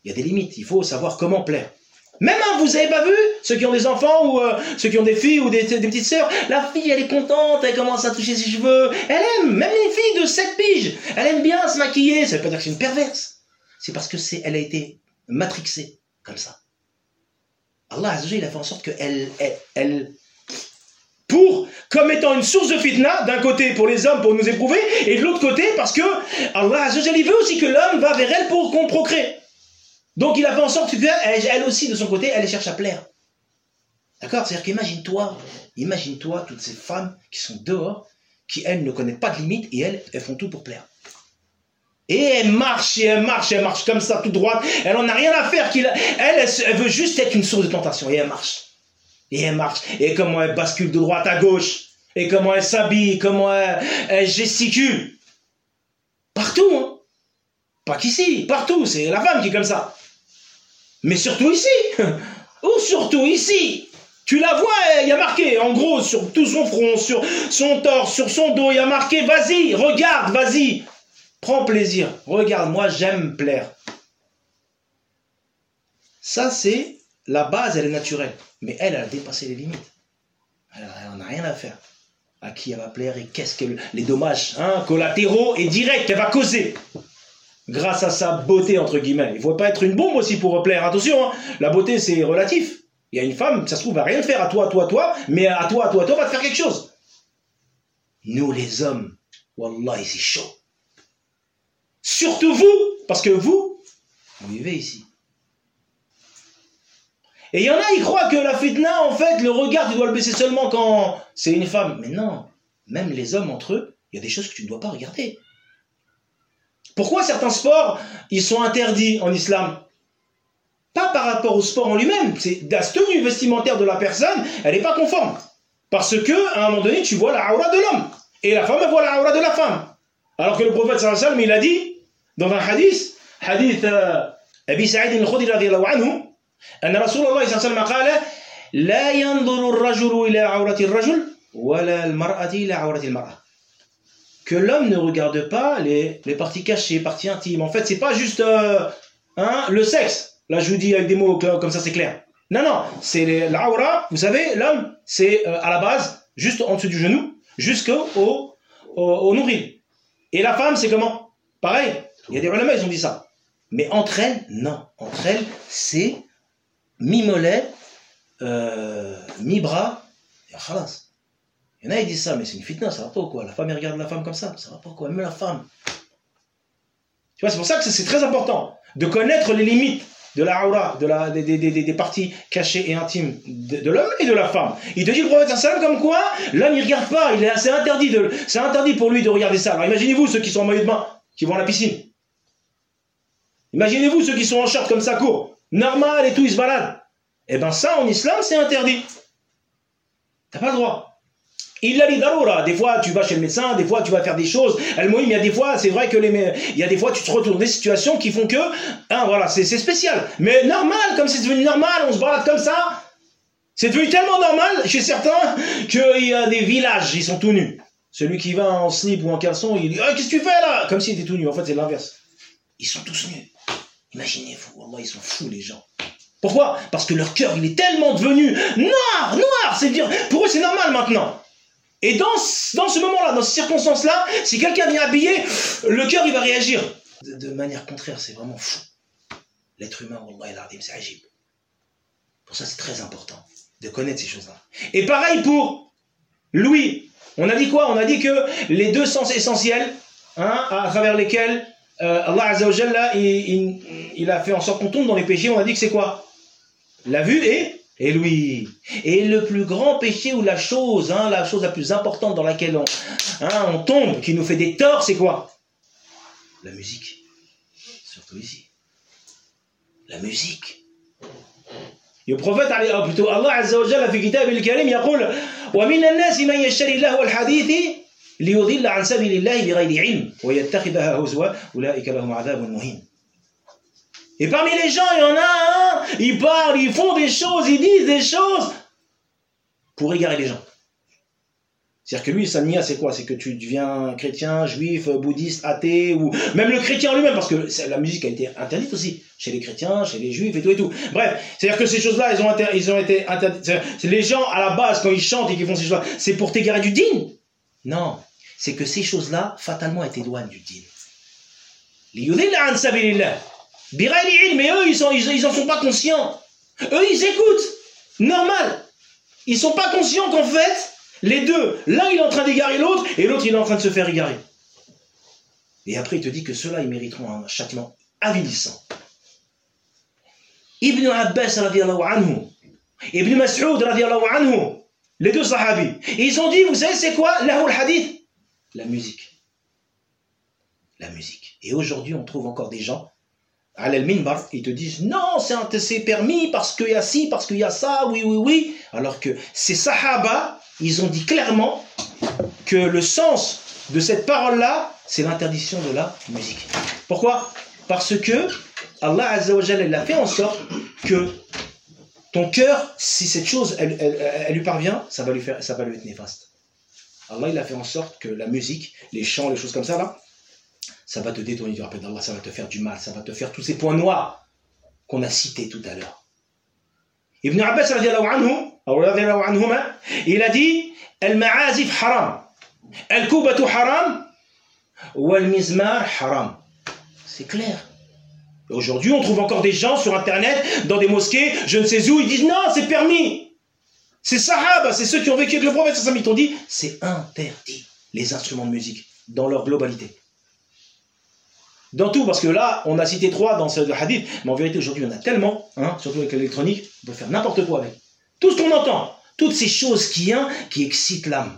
Il y a des limites, il faut savoir comment plaire. Même, hein, vous avez pas vu, ceux qui ont des enfants ou euh, ceux qui ont des filles ou des, des petites sœurs, la fille, elle est contente, elle commence à toucher ses cheveux, elle aime, même les filles de sept piges, elle aime bien se maquiller, ça veut pas dire que c'est une perverse. C'est parce que c'est, elle a été matrixée, comme ça. Allah Azza wa Jalla, il a fait en sorte qu'elle, elle, elle, pour, comme étant une source de fitna, d'un côté pour les hommes, pour nous éprouver, et de l'autre côté, parce que Allah Azza wa Jalla, il veut aussi que l'homme va vers elle pour qu'on procrée. Donc il a fait en sorte qu'elle, elle aussi, de son côté, elle cherche à plaire. D'accord? C'est-à-dire qu'imagine-toi, imagine-toi toutes ces femmes qui sont dehors, qui, elles, ne connaissent pas de limites, et elles, elles font tout pour plaire. Et elle marche, et elle marche, et elle marche comme ça, tout droite. Elle en a rien à faire. Qu'il a... elle, elle, elle veut juste être une source de tentation. Et elle marche. Et elle marche. Et comment elle bascule de droite à gauche. Et comment elle s'habille. Comment elle, elle gesticule. Partout, hein. Pas qu'ici, partout. C'est la femme qui est comme ça. Mais surtout ici. Ou surtout ici. Tu la vois, il y a marqué, en gros, sur tout son front, sur son torse, sur son dos, il y a marqué, vas-y, regarde, vas-y. Prends plaisir. Regarde, moi, j'aime plaire. Ça, c'est la base, elle est naturelle. Mais elle, elle a dépassé les limites. Elle n'en a rien à faire. À qui elle va plaire et qu'est-ce que les dommages hein, collatéraux et directs qu'elle va causer. Grâce à sa beauté, entre guillemets. Il ne faut pas être une bombe aussi pour plaire. Attention, hein, la beauté, c'est relatif. Il y a une femme, ça se trouve, va rien faire à toi, toi, toi, mais à toi, toi, toi, va te faire quelque chose. Nous, les hommes, wallahi, c'est chaud. Surtout vous, parce que vous, vous vivez ici. Et il y en a, ils croient que la fitna, en fait, le regard, tu dois le baisser seulement quand c'est une femme. Mais non, même les hommes entre eux, il y a des choses que tu ne dois pas regarder. Pourquoi certains sports, ils sont interdits en islam? Pas par rapport au sport en lui-même, c'est la tenue vestimentaire de la personne, elle n'est pas conforme. Parce que, à un moment donné, tu vois la aura de l'homme. Et la femme, elle voit la aura de la femme. Alors que le prophète sallallahu alayhi wa sallam, il a dit, dans un hadith, hadith Abi Sa'id al-Khudri radiyallahu anhu, أن رسول الله صلى الله عليه وسلم قال لا ينظر الرجل إلى عورة الرجل ولا المرأة إلى عورة المرأة. Que l'homme ne regarde pas les, les parties cachées, les parties intimes. En fait, c'est pas juste euh, hein, le sexe. Là, je vous dis avec des mots comme ça, c'est clair. Non, non, c'est l'aura. Vous savez, l'homme, c'est euh, à la base, juste en dessous du genou, jusqu'au au, au, au nombril. Et la femme, c'est comment? Pareil. Il y a des ulama, ils ont dit ça. Mais entre elles, non. Entre elles, c'est mi-mollet, euh, mi-bras, et khalas. Il y en a, ils disent ça, mais c'est une fitna, ça va pas ou quoi? La femme, elle regarde la femme comme ça, ça va pas ou quoi? Même la femme. Tu vois, c'est pour ça que c'est très important de connaître les limites de la aura, de la, des, des, des, des parties cachées et intimes de, de l'homme et de la femme. Il te dit, le prophète sallam, comme quoi, l'homme, il regarde pas, il est, c'est interdit de, c'est interdit pour lui de regarder ça. Alors imaginez-vous ceux qui sont en maillot de bain, qui vont à la piscine. Imaginez-vous ceux qui sont en short comme ça, court, normal et tout, ils se baladent. Eh bien ça, en islam, c'est interdit. T'as pas le droit. Il a dit daroura. Des fois, tu vas chez le médecin, des fois, tu vas faire des choses. Al-Mohim, il y a des fois, c'est vrai que les, il y a des fois, tu te retrouves dans des situations qui font que, hein, voilà, c'est spécial. Mais normal, comme c'est devenu normal, on se balade comme ça. C'est devenu tellement normal chez certains qu'il y a des villages, ils sont tout nus. Celui qui va en slip ou en caleçon, il dit, ah, qu'est-ce que tu fais là? Comme s'il était tout nu. En fait, c'est l'inverse. Ils sont tous nus. Imaginez-vous, Allah, ils sont fous, les gens. Pourquoi? Parce que leur cœur, il est tellement devenu noir, noir. C'est dire, pour eux, c'est normal maintenant. Et dans, dans ce moment-là, dans ces circonstances-là, si quelqu'un vient habiller, le cœur, il va réagir. De, de manière contraire, c'est vraiment fou. L'être humain, Wallah el-Azim, c'est agib. Pour ça, c'est très important de connaître ces choses-là. Et pareil pour Louis. On a dit quoi? On a dit que les deux sens essentiels, hein, à travers lesquels euh, Allah Azza wa Jalla, il, il, il a fait en sorte qu'on tombe dans les péchés, on a dit que c'est quoi? La vue et... Et lui, et le plus grand péché ou la chose, hein, la chose la plus importante dans laquelle on, hein, on tombe, qui nous fait des torts, c'est quoi? La musique. Surtout ici. La musique. Et le prophète, oh, plutôt Allah Azza wa Jalla, fi kitab al-karim, il dit وَمِنَ النَّاسِ مَنْ يَشْتَرِي اللَّهْوَ الْحَدِيثِ لِيُضِلَّ عَنْ سَبِيلِ اللَّهِ بِغَيْرِ عِلْمٍ وَيَتَّخِذَهَا هُزُوًا أُولَٰئِكَ لَهُمْ عَذَابٌ مُهِينٌ. Et parmi les gens, il y en a un, ils parlent, ils font des choses, ils disent des choses pour égarer les gens. C'est-à-dire que lui, sa nia, c'est quoi? C'est que tu deviens chrétien, juif, bouddhiste, athée, ou même le chrétien lui-même, parce que la musique a été interdite aussi, chez les chrétiens, chez les juifs et tout et tout. Bref, c'est-à-dire que ces choses-là, ils ont, inter... ils ont été interdites. Les gens, à la base, quand ils chantent et qu'ils font ces choses-là, c'est pour t'égarer du dîn. Non, c'est que ces choses-là, fatalement, t'éloignent du dîn. Mais eux, ils, sont, ils, ils en sont pas conscients. Eux, ils écoutent. Normal. Ils sont pas conscients qu'en fait, les deux, l'un il est en train d'égarer l'autre, et l'autre il est en train de se faire égarer. Et après il te dit que ceux-là, ils mériteront un châtiment avilissant. Ibn Abbas radiallahu anhu, Ibn Mas'ud radiallahu anhu, les deux sahabis, et ils ont dit, vous savez c'est quoi, lahul hadith? La musique. La musique. Et aujourd'hui on trouve encore des gens, à l'al-minbar, ils te disent, non, c'est permis parce qu'il y a ci, parce qu'il y a ça, oui, oui, oui, alors que ces sahaba, ils ont dit clairement que le sens de cette parole-là, c'est l'interdiction de la musique. Pourquoi? Parce que Allah Azza wa Jalla, il a fait en sorte que ton cœur, si cette chose, elle, elle, elle lui parvient, ça va lui faire, ça va lui être néfaste. Allah, il a fait en sorte que la musique, les chants, les choses comme ça, là, ça va te détourner du rappel d'Allah, ça va te faire du mal, ça va te faire tous ces points noirs qu'on a cités tout à l'heure. Ibn Abbas radiallahu anhu, il a dit Al-ma'azif haram, Al-kubatu haram, Wal-mizmar haram. C'est clair. Aujourd'hui, on trouve encore des gens sur internet, dans des mosquées, je ne sais où, ils disent non, c'est permis. C'est Sahaba, c'est ceux qui ont vécu avec le prophète, ils t'ont dit c'est interdit, les instruments de musique, dans leur globalité. Dans tout, parce que là, on a cité trois dans ce hadith, mais en vérité, aujourd'hui, on a tellement, hein, surtout avec l'électronique, on peut faire n'importe quoi avec. Tout ce qu'on entend, toutes ces choses qui, hein, qui excitent l'âme.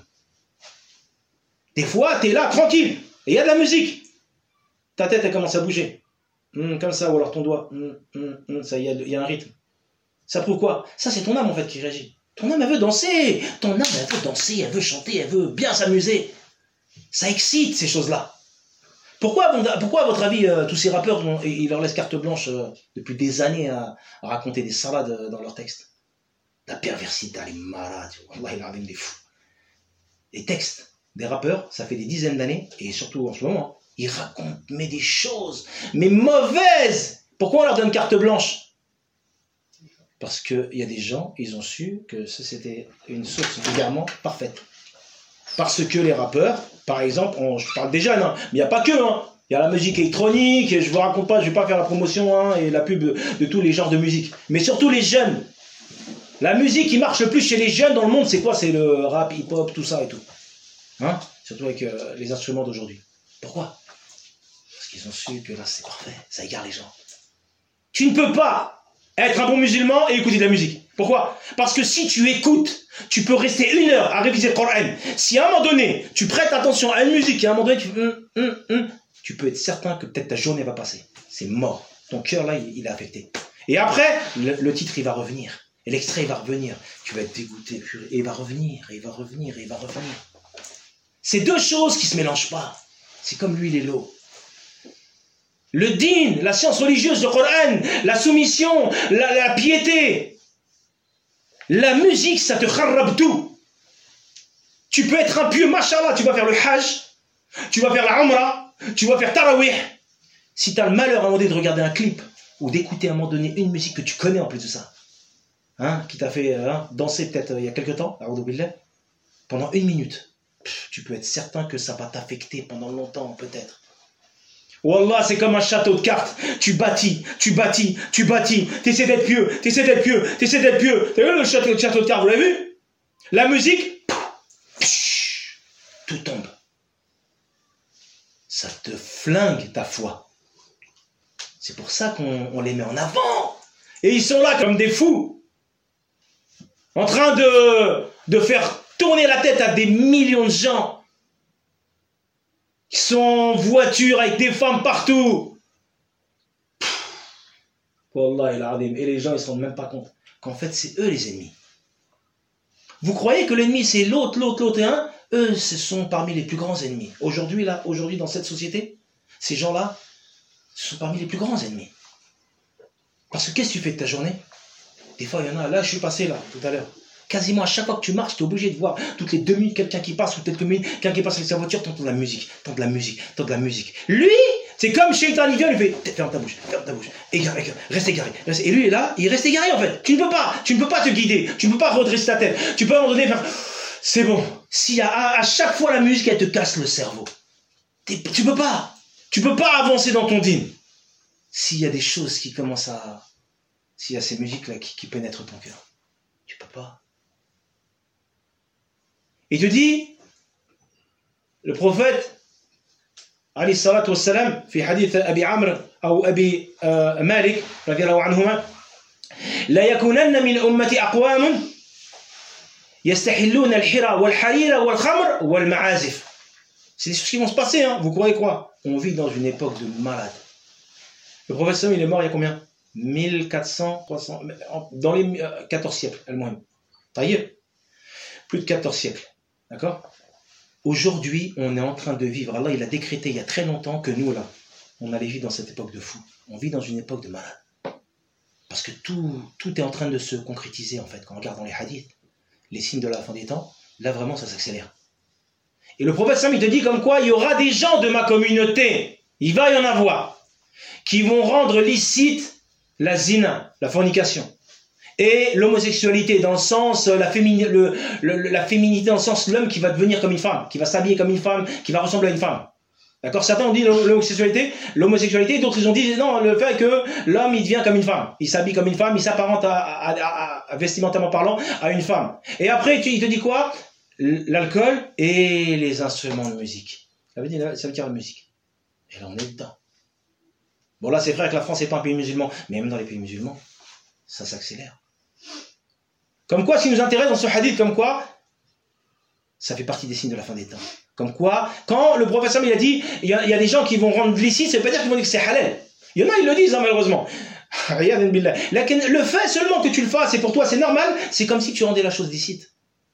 Des fois, tu es là, tranquille, et il y a de la musique. Ta tête, elle commence à bouger. Hum, comme ça, ou alors ton doigt. Hum, hum, hum, ça, il y, y a un rythme. Ça prouve quoi? Ça, c'est ton âme, en fait, qui réagit. Ton âme, elle veut danser. Ton âme, elle veut danser, elle veut chanter, elle veut bien s'amuser. Ça excite, ces choses-là. Pourquoi, pourquoi, à votre avis, euh, tous ces rappeurs, on, ils leur laissent carte blanche euh, depuis des années à, à raconter des salades euh, dans leurs textes? La perversité, les malades, Allah, il a des fous. Les textes des rappeurs, ça fait des dizaines d'années, et surtout en ce moment, hein, ils racontent mais des choses, mais mauvaises. Pourquoi on leur donne carte blanche? Parce qu'il y a des gens, ils ont su que c'était une source d'égarement parfaite. Parce que les rappeurs, par exemple, on, je parle des jeunes, hein, mais il n'y a pas que, hein. Il y a la musique électronique, et je ne vous raconte pas, je ne vais pas faire la promotion hein, et la pub de tous les genres de musique, mais surtout les jeunes. La musique qui marche le plus chez les jeunes dans le monde, c'est quoi? C'est le rap, hip-hop, tout ça et tout. Hein? Surtout avec euh, les instruments d'aujourd'hui. Pourquoi? Parce qu'ils ont su que là, c'est parfait, ça égare les gens. Tu ne peux pas être un bon musulman et écouter de la musique. Pourquoi? Parce que si tu écoutes, tu peux rester une heure à réviser le Coran. Si à un moment donné, tu prêtes attention à une musique et à un moment donné, tu, hum, hum, hum, tu peux être certain que peut-être ta journée va passer. C'est mort. Ton cœur, là, il, il est affecté. Et après, le, le titre, il va revenir. Et l'extrait, il va revenir. Tu vas être dégoûté. Et il va revenir, et il va revenir, et il va revenir. C'est deux choses qui ne se mélangent pas. C'est comme l'huile et l'eau. Le dîn, la science religieuse, le Coran, la soumission, la, la piété. La musique, ça te kharrab tout. Tu peux être un pieux, machallah, tu vas faire le hajj, tu vas faire la umrah, tu vas faire tarawih. Si tu as le malheur à un moment donné de regarder un clip ou d'écouter à un moment donné une musique que tu connais en plus de ça, hein, qui t'a fait hein, danser peut-être euh, il y a quelque temps, pendant une minute, pff, tu peux être certain que ça va t'affecter pendant longtemps peut-être. Wallah, c'est comme un château de cartes. Tu bâtis, tu bâtis, tu bâtis. T'essaies d'être pieux, t'essaies d'être pieux, t'essaies d'être pieux. T'as vu le château, le château de cartes, vous l'avez vu? La musique, pff, tout tombe. Ça te flingue ta foi. C'est pour ça qu'on on les met en avant. Et ils sont là comme des fous. En train de, de faire tourner la tête à des millions de gens. Qui sont en voiture avec des femmes partout. Wallah il adim. Et les gens ils ne se rendent même pas compte qu'en fait c'est eux les ennemis. Vous croyez que l'ennemi c'est l'autre, l'autre, l'autre et un? Eux ce sont parmi les plus grands ennemis. Aujourd'hui là, aujourd'hui dans cette société, ces gens-là, ce sont parmi les plus grands ennemis. Parce que qu'est-ce que tu fais de ta journée? Des fois il y en a, là je suis passé là tout à l'heure. Quasiment à chaque fois que tu marches, tu es obligé de voir toutes les deux minutes quelqu'un qui passe, ou peut-être deux minutes quelqu'un qui passe avec sa voiture, tu entends de la musique, tu entends de la musique, tu entends de la musique. Lui, c'est comme Shaitan, il vient, il fait ferme ta bouche, ferme ta bouche, égare, égare, reste égaré. Reste. Et lui, il est là, il reste égaré en fait. Tu ne peux pas, tu ne peux pas te guider, tu ne peux pas redresser ta tête. Tu peux à un moment donné faire c'est bon. Si à, à chaque fois la musique, elle te casse le cerveau, tu peux pas, tu peux pas avancer dans ton dîn. S'il y a des choses qui commencent à. S'il y a ces musiques-là qui, qui pénètrent ton cœur, tu peux pas. Il te dit, le prophète, alayhi salatu wassalam, fi hadith Abi Amr ou Abi euh, Malik, radiallahu anhuma, la yakunanna min ummati aqwamun yastahilluna al-hira wal-harira wal-khamr wal-ma'azif. C'est des choses qui vont se passer, hein. Vous croyez quoi? On vit dans une époque de malade. Le prophète sallam, il est mort il y a combien? mille quatre cents, trois cents, dans les quatorze siècles, al-Muhim. Taïeb. Plus de quatorze siècles. D'accord? Aujourd'hui, on est en train de vivre. Allah, il a décrété il y a très longtemps que nous, là, on allait vivre dans cette époque de fou. On vit dans une époque de malade. Parce que tout, tout est en train de se concrétiser, en fait. Quand on regarde dans les hadiths, les signes de la fin des temps, là, vraiment, ça s'accélère. Et le prophète Sam, il te dit comme quoi il y aura des gens de ma communauté, il va y en avoir, qui vont rendre licite la zina, la fornication, et l'homosexualité dans le sens, la, fémini, le, le, la féminité dans le sens, l'homme qui va devenir comme une femme, qui va s'habiller comme une femme, qui va ressembler à une femme. D'accord? Certains ont dit l'homosexualité, l'homosexualité, d'autres ils ont dit non, le fait que l'homme il devient comme une femme, il s'habille comme une femme, il s'apparente à, à, à, à, vestimentairement parlant à une femme. Et après tu, il te dit quoi? L'alcool et les instruments de musique. Ça veut dire, ça veut dire la musique. Et là on est dedans. Bon là c'est vrai que la France n'est pas un pays musulman, mais même dans les pays musulmans, ça s'accélère. Comme quoi, ce qui nous intéresse dans ce hadith, comme quoi, ça fait partie des signes de la fin des temps. Comme quoi, quand le professeur il a dit, il y a, il y a des gens qui vont rendre licite, ça veut pas dire qu'ils vont dire que c'est halal. Il y en a, ils le disent hein, malheureusement. Le fait seulement que tu le fasses, et pour toi c'est normal, c'est comme si tu rendais la chose licite.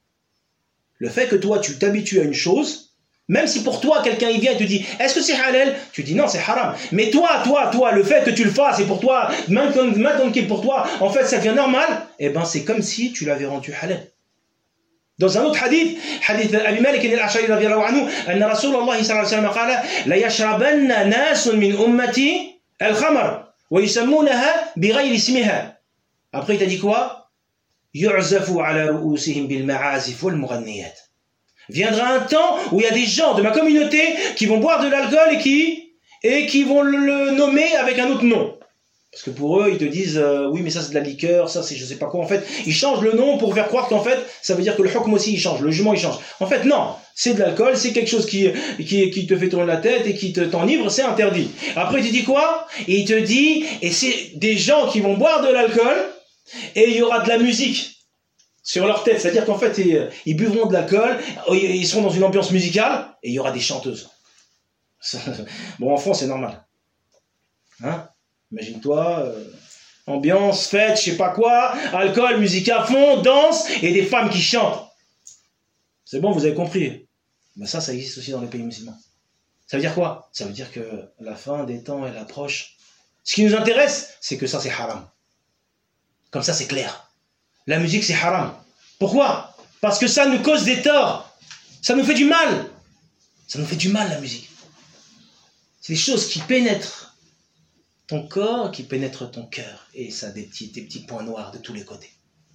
Le fait que toi tu t'habitues à une chose, même si pour toi, quelqu'un il vient et te dit « Est-ce que c'est halal ?» Tu dis « Non, c'est haram. » Mais toi, toi, toi, le fait que tu le fasses et pour toi, maintenant que pour toi, en fait, ça devient normal, eh ben c'est comme si tu l'avais rendu halal. Dans un autre hadith, hadith Abi Malik al-Ash'ari radiyallahu anhu, anna Rasulullah sallallahu alayhi wa sallam qala la yashrabanna nasun min ummati al-khamr wa yusammunaha bighayri ismiha. Après il t'a dit quoi? Yu'zafu ala ru'usihim bil ma'azif wal mughanniyat. Viendra un temps où il y a des gens de ma communauté qui vont boire de l'alcool et qui, et qui vont le nommer avec un autre nom. Parce que pour eux, ils te disent, euh, oui, mais ça c'est de la liqueur, ça c'est je sais pas quoi. En fait, ils changent le nom pour faire croire qu'en fait, ça veut dire que le hukm aussi il change, le jugement il change. En fait, non, c'est de l'alcool, c'est quelque chose qui, qui, qui te fait tourner la tête et qui te t'enivre, c'est interdit. Après, il te dit quoi? Et il te dit, et c'est des gens qui vont boire de l'alcool et il y aura de la musique sur leur tête, c'est-à-dire qu'en fait, ils, ils buvront de l'alcool, ils seront dans une ambiance musicale, et il y aura des chanteuses. Bon, en France, c'est normal. Hein? Imagine-toi, euh, ambiance, fête, je sais pas quoi, alcool, musique à fond, danse, et des femmes qui chantent. C'est bon, vous avez compris. Ben ça, ça existe aussi dans les pays musulmans. Ça veut dire quoi? Ça veut dire que la fin des temps, elle approche. Ce qui nous intéresse, c'est que ça, c'est haram. Comme ça, c'est clair. La musique, c'est haram. Pourquoi? Parce que ça nous cause des torts. Ça nous fait du mal. Ça nous fait du mal, la musique. C'est des choses qui pénètrent ton corps, qui pénètrent ton cœur. Et ça a des petits, des petits points noirs de tous les côtés.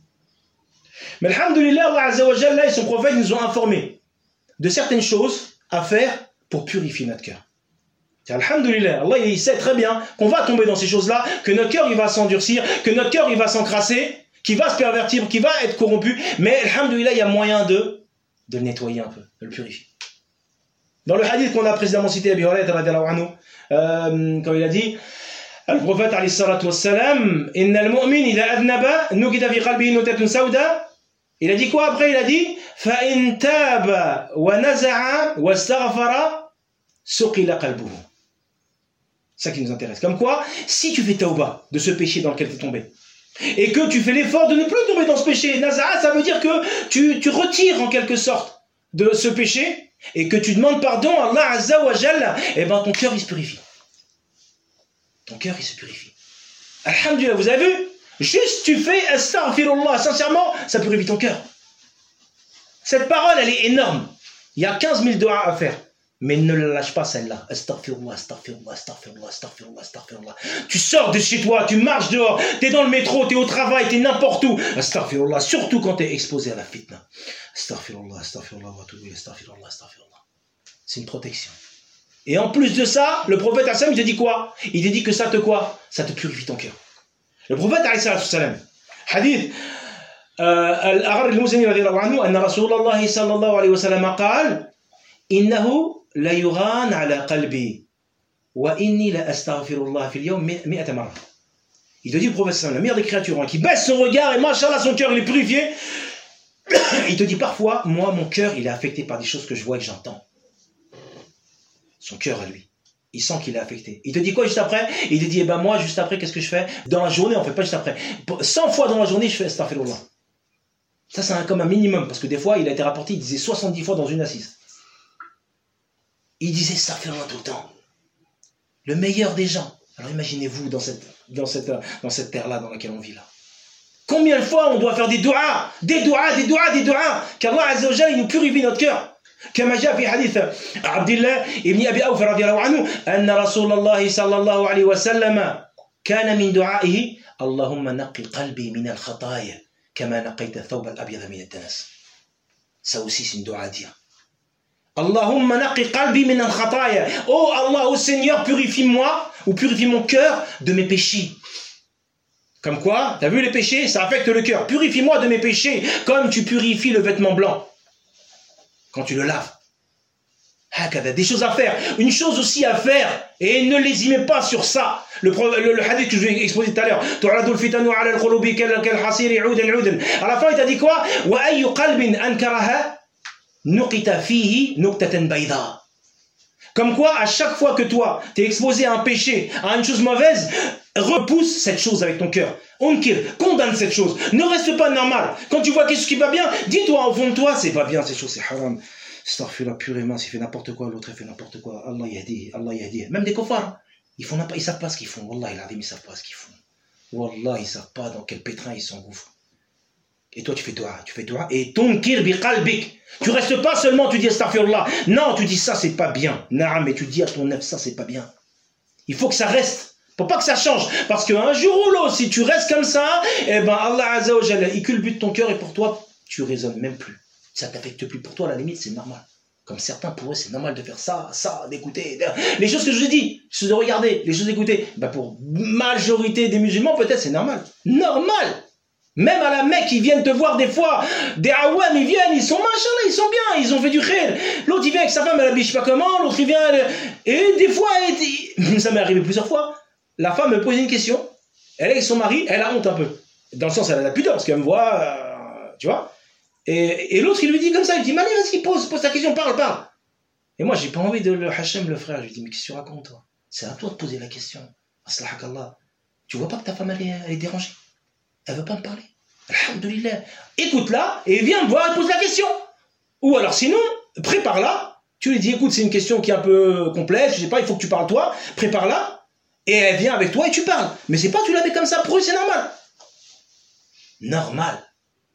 Mais alhamdoulilah, Allah Azza wa Jalla et son prophète nous ont informés de certaines choses à faire pour purifier notre cœur. Alhamdoulilah, Allah il sait très bien qu'on va tomber dans ces choses-là, que notre cœur il va s'endurcir, que notre cœur il va s'encrasser, qui va se pervertir, qui va être corrompu, mais alhamdoulilah, il y a moyen de, de le nettoyer un peu, de le purifier. Dans le hadith qu'on a précédemment cité, Abi Hurayra radiyallahu anhu, euh, quand il a dit, le prophète alayhi salatu wassalam, inna al-mu'min idha adnaba nukita fi qalbihi nutatun sawda. Il a dit quoi après? Il a dit, fa in taba wa naza'a wa astaghfara suqila qalbuhu. C'est ça qui nous intéresse. Comme quoi, si tu fais tauba de ce péché dans lequel tu es tombé, et que tu fais l'effort de ne plus tomber dans ce péché, Naza'a, ça veut dire que tu, tu retires en quelque sorte de ce péché, et que tu demandes pardon à Allah Azza wa Jalla, et ben ton cœur il se purifie. Ton cœur il se purifie. Alhamdulillah, vous avez vu? Juste tu fais astaghfirullah, sincèrement, ça purifie ton cœur. Cette parole, elle est énorme. Il y a quinze mille doigts à faire. Mais ne la lâche pas celle-là. Astaghfirullah, astaghfirullah, astaghfirullah, astaghfirullah, astaghfirullah. Tu sors de chez toi, tu marches dehors, tu es dans le métro, tu es au travail, tu es n'importe où. Astaghfirullah, surtout quand tu es exposé à la fitna. Astaghfirullah, astaghfirullah, astaghfirullah, astaghfirullah. C'est une protection. Et en plus de ça, le prophète Hassan, il te dit quoi? Il te dit que ça te quoi? Ça te purifie ton cœur. Le prophète Hassan, hadith, Al-Aghar al-Muzani radiyallahu anhu, anna Rasulullah sallallahu alayhi wa sallam qal, innahu la yuran ala qalbi wa inni la astaghfirullah fil yawm mi'ata marra. Il te dit, le prophète Hassan, la meilleure des créatures, hein, qui baisse son regard et machallah, son cœur il est purifié. Il te dit parfois, moi mon cœur il est affecté par des choses que je vois et que j'entends. Son cœur à lui. Il sent qu'il est affecté. Il te dit quoi juste après? Il te dit, eh ben moi, juste après, qu'est-ce que je fais? Dans la journée, on ne fait pas juste après. cent fois dans la journée, je fais astaghfirullah. Ça, c'est un, comme un minimum, parce que des fois, il a été rapporté, il disait soixante-dix fois dans une assise. Il disait astaghfirullah tout le temps. Le meilleur des gens. Alors imaginez-vous dans cette, dans cette, dans cette terre-là dans laquelle on vit là. Combien de fois on doit faire des doigts, des doigts, des doigts, des doigts, qu'Allah Azza wa Jalla, il nous purifie notre cœur. كما جاء في حديث عبد الله ابن أبي أوفى رضي الله عنه أن رسول الله صلى الله عليه وسلم كان من دعائه اللهم نقي قلبي من الخطايا كما نقيت الثوب الأبيض من الدنس. Ça aussi c'est une dua à dire. اللهم نقي قلبي من الخطايا. Oh Allah, oh Seigneur, purifie-moi ou purifie mon cœur de mes péchés. Comme quoi, tu as vu les péchés, ça affecte le cœur. Purifie-moi de mes péchés comme tu purifies le vêtement blanc quand tu le laves. Des choses à faire. Une chose aussi à faire, et ne lésimez pas sur ça. Le, le, le hadith que je vais exposer tout à l'heure. À la fin, il t'a dit quoi? Comme quoi, à chaque fois que toi, tu es exposé à un péché, à une chose mauvaise, repousse cette chose avec ton cœur. Onkir, condamne cette chose. Ne reste pas normal. Quand tu vois quelque chose qui va bien, dis-toi au fond de toi, c'est pas bien cette chose, c'est haram. Astaghfirullah, purément, s'il fait n'importe quoi, l'autre il fait n'importe quoi. Allah yahdi, Allah yahdi. Même des kofars, ils font n'importe, ils savent pas ce qu'ils font. Wallah, ils savent pas ce qu'ils font. Wallah, ils savent pas dans quel pétrin ils s'engouffrent. Et toi, tu fais dua, tu fais dua, et ton kir bi qalbik. Tu restes pas seulement, tu dis astaghfirullah. Non, tu dis ça, c'est pas bien. Naam, mais tu dis à ton nef, ça, c'est pas bien. Il faut que ça reste. Pour pas que ça change. Parce qu'un jour ou l'autre, si tu restes comme ça, eh ben, Allah Azza wa Jalla, il culbute ton cœur et pour toi, tu raisonnes même plus. Ça t'affecte plus. Pour toi, à la limite, c'est normal. Comme certains, pour eux, c'est normal de faire ça, ça, d'écouter. Les choses que je vous ai dit, les choses de regarder, les choses d'écouter. Ben, pour majorité des musulmans, peut-être, c'est normal. Normal! Même à la Mecque, ils viennent te voir des fois, des awam, ils viennent, ils sont machallah, ils sont bien, ils ont fait du khir. L'autre, il vient avec sa femme, elle habille je sais pas comment, l'autre, il vient, elle... et des fois, elle... ça m'est arrivé plusieurs fois, la femme me pose une question, elle est avec son mari, elle a honte un peu. Dans le sens, elle a la pudeur, parce qu'elle me voit, euh, tu vois. Et, et l'autre, il lui dit comme ça, il dit, Mani, vas-y, pose, pose ta question, parle, parle. Et moi, j'ai pas envie de le Hachem, le frère, je lui dis, mais qu'est-ce que tu racontes, toi? C'est à toi de poser la question. Aslahakallah. Tu vois pas que ta femme, elle est, elle est dérangée? Elle veut pas me parler. Alhamdulillah. Écoute-la et viens me voir et pose la question. Ou alors sinon, prépare-la. Tu lui dis, écoute, c'est une question qui est un peu complexe, je sais pas, il faut que tu parles toi. Prépare-la. Et elle vient avec toi et tu parles. Mais c'est pas tu la mets comme ça, pour eux c'est normal. Normal.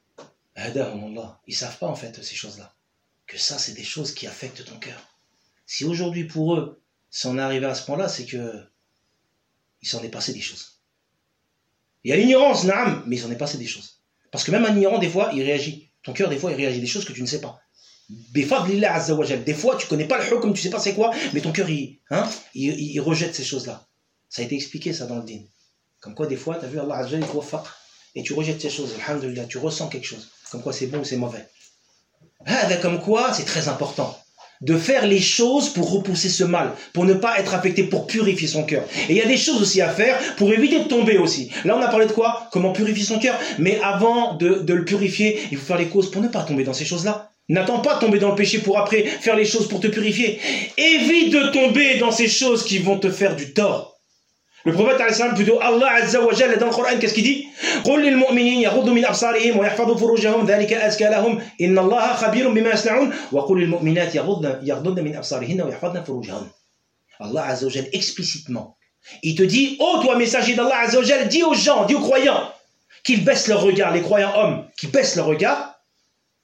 Ils savent pas en fait ces choses-là. Que ça c'est des choses qui affectent ton cœur. Si aujourd'hui pour eux, si on est arrivé à ce point-là, c'est que il s'en est passé des choses. Il y a l'ignorance, naam, mais il s'en est passé des choses. Parce que même un ignorant, des fois, il réagit. Ton cœur, des fois, il réagit des choses que tu ne sais pas. Des fois, tu connais pas le hukm, tu sais pas c'est quoi, mais ton cœur, il, hein, il, il, il rejette ces choses-là. Ça a été expliqué, ça, dans le din. Comme quoi, des fois, tu as vu Allah Azza wa Jalla, et tu rejettes ces choses, alhamdulillah, tu ressens quelque chose. Comme quoi, c'est bon ou c'est mauvais. Comme quoi, c'est très important. De faire les choses pour repousser ce mal, pour ne pas être affecté, pour purifier son cœur. Et il y a des choses aussi à faire pour éviter de tomber aussi. Là, on a parlé de quoi? Comment purifier son cœur. Mais avant de, de le purifier, il faut faire les causes pour ne pas tomber dans ces choses-là. N'attends pas de tomber dans le péché pour après faire les choses pour te purifier. Évite de tomber dans ces choses qui vont te faire du tort. Le prophète, plutôt Allah Azza wa Jalla, dans le Coran, qu'est-ce qu'il dit? قل للمؤمنين يغضوا من أبصارهم ويحفظوا فروجهم ذلك أزكى لهم إن الله خبير بما يصنعون وقل للمؤمنات يغضضن من أبصارهن ويحفظن فروجهن. Allah Azza wa Jalla explicitement, il te dit, oh toi messager d'Allah Azza wa Jalla, dis aux gens, dis aux croyants qu'ils baissent leur regard, les croyants hommes qui baissent leur regard,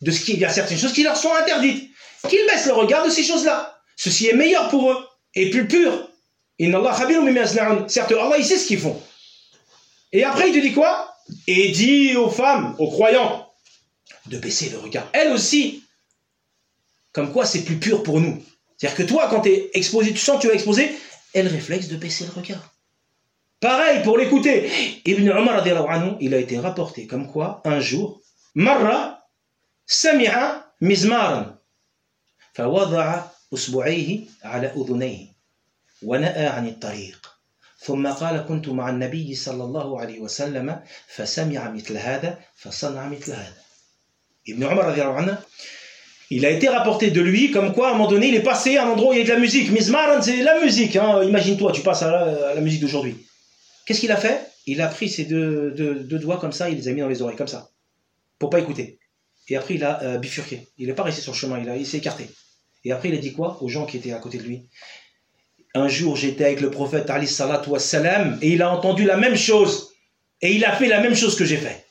de ce qui, il y a certaines choses qui leur sont interdites, qu'ils baissent le regard de ces choses-là. Ceci est meilleur pour eux et plus pur. Inna Allah khabirun bima yasna'un. Certes, Allah, il sait ce qu'ils font. Et après, il te dit quoi? Et dit aux femmes, aux croyants, de baisser le regard. Elles aussi. Comme quoi, c'est plus pur pour nous. C'est-à-dire que toi, quand tu es exposé, tu sens que tu vas exposer, elle réflexe de baisser le regard. Pareil pour l'écouter. Ibn Umar, il a été rapporté comme quoi, un jour, Marra sami'a mizmaran, fawada'a usbu'ayhi ala udhunayhi, wa na'a 'ani at-tariq. ثم قال كنت مع النبي صلى الله عليه وسلم فسمع مثل هذا فصنع مثل هذا. Ibn Umar رضي الله عنه, il a été rapporté de lui comme quoi à un moment donné il est passé à un endroit où il y a de la musique. Mizmaran, c'est la musique, hein. Imagine-toi, tu passes à la, à la musique d'aujourd'hui. Qu'est-ce qu'il a fait? Il a pris ses deux, deux, deux doigts comme ça, il les a mis dans les oreilles comme ça, pour pas écouter. Et après il a euh, bifurqué. Il n'est pas resté sur le chemin, il, a, il s'est écarté. Et après il a dit quoi aux gens qui étaient à côté de lui? Un jour, j'étais avec le prophète alayhi salatu wassalam et il a entendu la même chose. Et il a fait la même chose que j'ai fait.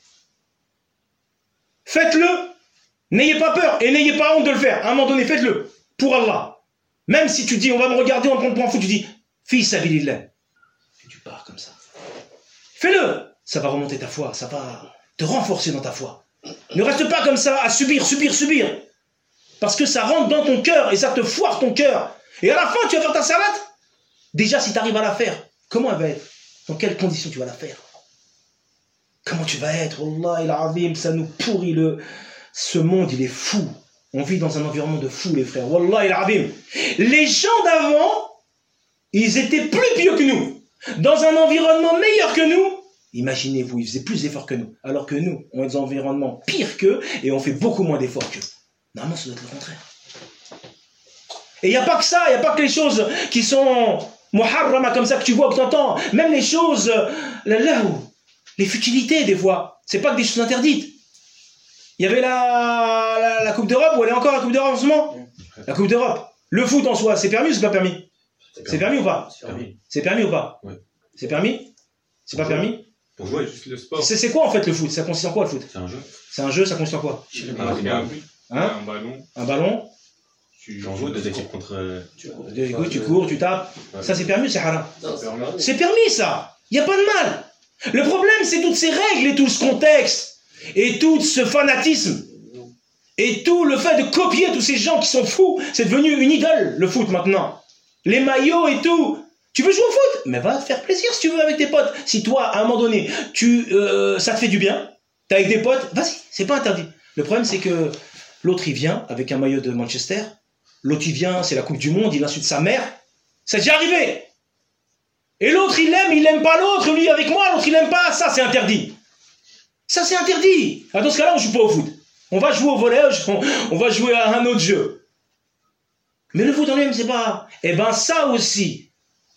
Faites-le. N'ayez pas peur et n'ayez pas honte de le faire. À un moment donné, faites-le. Pour Allah. Même si tu dis, on va me regarder, on va me prendre pour un fou, tu dis, fi sabilillah. Et tu pars comme ça. Fais-le. Ça va remonter ta foi. Ça va te renforcer dans ta foi. Ne reste pas comme ça à subir, subir, subir. Parce que ça rentre dans ton cœur et ça te foire ton cœur. Et à la fin, tu vas faire ta salade. Déjà, si tu arrives à la faire, comment elle va être? Dans quelles conditions tu vas la faire? Comment tu vas être? Wallah, il azim, ça nous pourrit le... Ce monde, il est fou. On vit dans un environnement de fous, les frères. Wallah, il azim. Les gens d'avant, ils étaient plus pieux que nous. Dans un environnement meilleur que nous. Imaginez-vous, ils faisaient plus d'efforts que nous. Alors que nous, on est dans un environnement pire qu'eux et on fait beaucoup moins d'efforts qu'eux. Normalement, ça doit être le contraire. Et il n'y a pas que ça, il n'y a pas que les choses qui sont muharrama comme ça que tu vois, que tu entends. Même les choses, les futilités des fois. C'est pas que des choses interdites. Il y avait la, la, la Coupe d'Europe, ou elle est encore la Coupe d'Europe en ce moment? La Coupe d'Europe. Le foot en soi, c'est permis ou c'est pas permis? C'est permis ou pas? C'est permis ou pas? C'est permis? C'est pas permis? Pour jouer, juste le sport. C'est quoi en fait le foot? Ça consiste en quoi le foot? C'est un jeu. C'est un jeu, ça consiste en quoi? Un ballon. Un ballon. Tu joues deux équipes contre... Tu, écoute, tu cours, tu tapes. Ouais. Ça, c'est permis ou c'est haram? C'est permis, ça. Il n'y a pas de mal. Le problème, c'est toutes ces règles et tout ce contexte, et tout ce fanatisme, et tout le fait de copier tous ces gens qui sont fous. C'est devenu une idole, le foot, maintenant. Les maillots et tout. Tu veux jouer au foot? Mais va te faire plaisir si tu veux avec tes potes. Si toi, à un moment donné, tu, euh, ça te fait du bien, t'es avec des potes, vas-y, c'est pas interdit. Le problème, c'est que l'autre, il vient avec un maillot de Manchester. L'autre, il vient, c'est la Coupe du Monde, il insulte sa mère. C'est déjà arrivé. Et l'autre, il l'aime, il n'aime pas l'autre. Lui, avec moi, l'autre, il n'aime pas. Ça, c'est interdit. Ça, c'est interdit. Ah, dans ce cas-là, on ne joue pas au foot. On va jouer au volley, on, on va jouer à un autre jeu. Mais le foot en lui-même, c'est pas... Eh bien, ça aussi,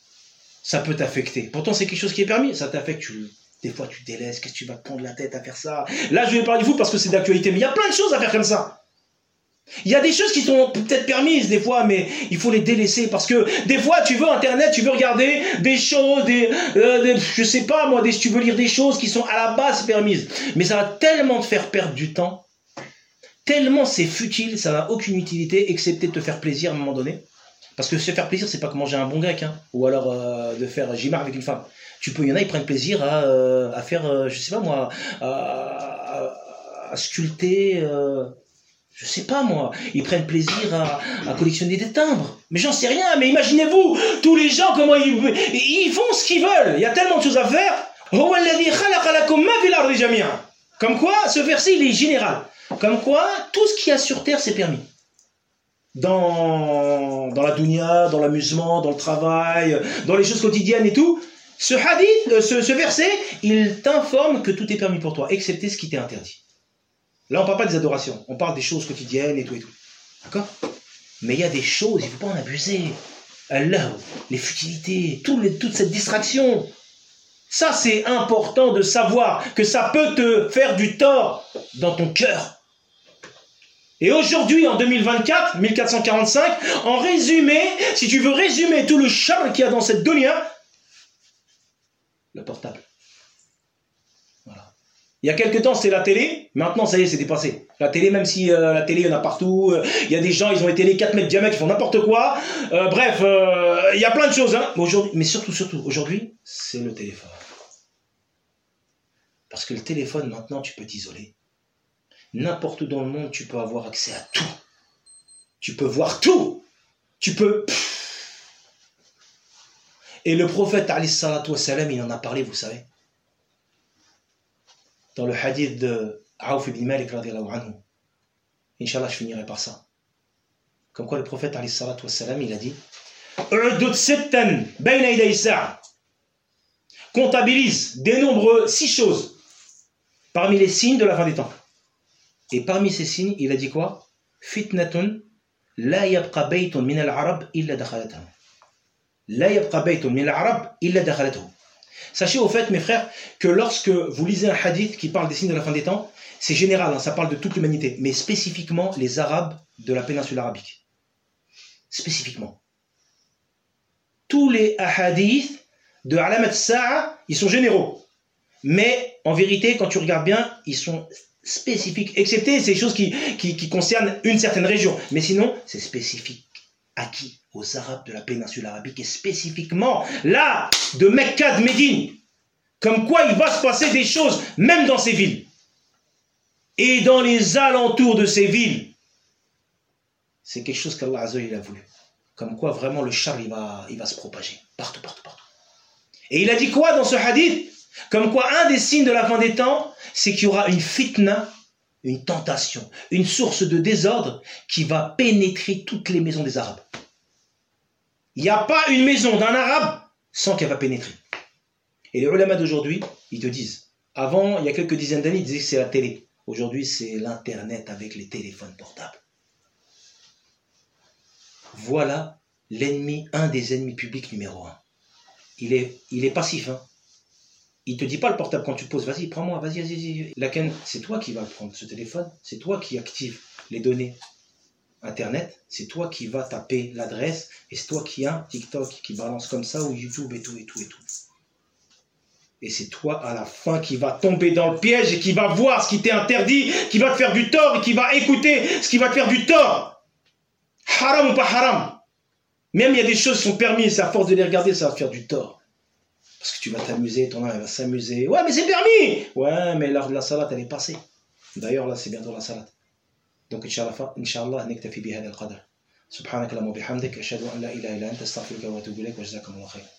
ça peut t'affecter. Pourtant, c'est quelque chose qui est permis. Ça t'affecte. Tu... Des fois, tu délaisses. Qu'est-ce que tu vas te prendre la tête à faire ça? Là, je vais parler du foot parce que c'est d'actualité. Mais il y a plein de choses à faire comme ça. Il y a des choses qui sont peut-être permises des fois, mais il faut les délaisser parce que des fois tu veux internet, tu veux regarder des choses, des, euh, des je sais pas moi, des, tu veux lire des choses qui sont à la base permises, mais ça va tellement te faire perdre du temps, tellement c'est futile, ça n'a aucune utilité excepté de te faire plaisir à un moment donné. Parce que se faire plaisir, c'est pas que manger un bon grec, hein, ou alors euh, de faire gymar avec une femme. Tu peux, il y en a, ils prennent plaisir à, euh, à faire, euh, je sais pas moi, à, à, à sculpter. Euh, Je sais pas moi, ils prennent plaisir à, à collectionner des timbres. Mais j'en sais rien, mais imaginez-vous, tous les gens, comment ils, ils font ce qu'ils veulent. Il y a tellement de choses à faire. Comme quoi, ce verset, il est général. Comme quoi, tout ce qu'il y a sur terre, c'est permis. Dans, dans la dunya, dans l'amusement, dans le travail, dans les choses quotidiennes et tout. Ce hadith, ce, ce verset, il t'informe que tout est permis pour toi, excepté ce qui t'est interdit. Là, on ne parle pas des adorations, on parle des choses quotidiennes et tout et tout. D'accord? Mais il y a des choses, il ne faut pas en abuser. Allah, les futilités, tout les, toute cette distraction. Ça, c'est important de savoir que ça peut te faire du tort dans ton cœur. Et aujourd'hui, en deux mille vingt-quatre, mille quatre cent quarante-cinq, en résumé, si tu veux résumer tout le charme qu'il y a dans cette dunya, le portable. Voilà. Il y a quelques temps, c'était la télé. Maintenant, ça y est, c'est dépassé. La télé, même si euh, la télé, il y en a partout. Euh, il y a des gens, ils ont des télés quatre mètres de diamètre, ils font n'importe quoi. Euh, bref, euh, il y a plein de choses. Hein. Mais, aujourd'hui, mais surtout, surtout, aujourd'hui, c'est le téléphone. Parce que le téléphone, maintenant, tu peux t'isoler. N'importe où dans le monde, tu peux avoir accès à tout. Tu peux voir tout. Tu peux... Et le prophète, alayhi salatu wassalam, il en a parlé, vous savez. Dans le hadith de Aouf ibn Malik, radiallahu anhu. Inch'Allah, je finirai par ça. Comme quoi le prophète, alayhi salatu wassalam, il a dit comptabilise, dénombre six choses parmi les signes de la fin des temps. Et parmi ces signes, il a dit quoi? Fitnatun la yabqa baytun min al-arab illa dakhalatahu. La yabqa baytun min al-arab illa dakhalatahu. Sachez au fait, mes frères, que lorsque vous lisez un hadith qui parle des signes de la fin des temps, c'est général, hein, ça parle de toute l'humanité, mais spécifiquement les Arabes de la péninsule arabique. Spécifiquement. Tous les hadiths de Alamat Sa'a, ils sont généraux. Mais en vérité, quand tu regardes bien, ils sont spécifiques, excepté ces choses qui, qui, qui concernent une certaine région. Mais sinon, c'est spécifique. À qui? Aux Arabes de la péninsule arabique et spécifiquement là, de Mecca, de Médine. Comme quoi il va se passer des choses, même dans ces villes. Et dans les alentours de ces villes. C'est quelque chose qu'Allah Azza wa Jalla a voulu. Comme quoi vraiment le char il va, il va se propager. Partout, partout, partout. Et il a dit quoi dans ce hadith? Comme quoi un des signes de la fin des temps, c'est qu'il y aura une fitna, une tentation, une source de désordre qui va pénétrer toutes les maisons des Arabes. Il n'y a pas une maison d'un Arabe sans qu'elle va pénétrer. Et les ulama d'aujourd'hui, ils te disent, avant, il y a quelques dizaines d'années, ils disaient que c'est la télé. Aujourd'hui, c'est l'Internet avec les téléphones portables. Voilà l'ennemi, un des ennemis publics numéro un. Il est, il est passif, hein. Il ne te dit pas le portable quand tu poses, vas-y, prends-moi, vas-y, vas-y. Laquelle, c'est toi qui vas le prendre, ce téléphone. C'est toi qui active les données Internet. C'est toi qui vas taper l'adresse. Et c'est toi qui as TikTok qui balance comme ça, ou YouTube et tout, et tout, et tout. Et c'est toi, à la fin, qui va tomber dans le piège et qui va voir ce qui t'est interdit, qui va te faire du tort et qui va écouter ce qui va te faire du tort. Haram ou pas haram. Même il y a des choses qui sont permises, c'est à force de les regarder, ça va te faire du tort. Parce que tu vas t'amuser, ton âme va s'amuser. Ouais, mais c'est permis. Ouais, mais l'heure de la salade, elle est passée. D'ailleurs, là, c'est bientôt la salade. Donc, Inch'Allah, Inch'Allah, nektafi bihada al-qadr. Subhanakallahumma bihamdik, ashhadu an la ilaha illa anta, astaghfiruka wa atubu ilayk, wa jazakumullahu khayran.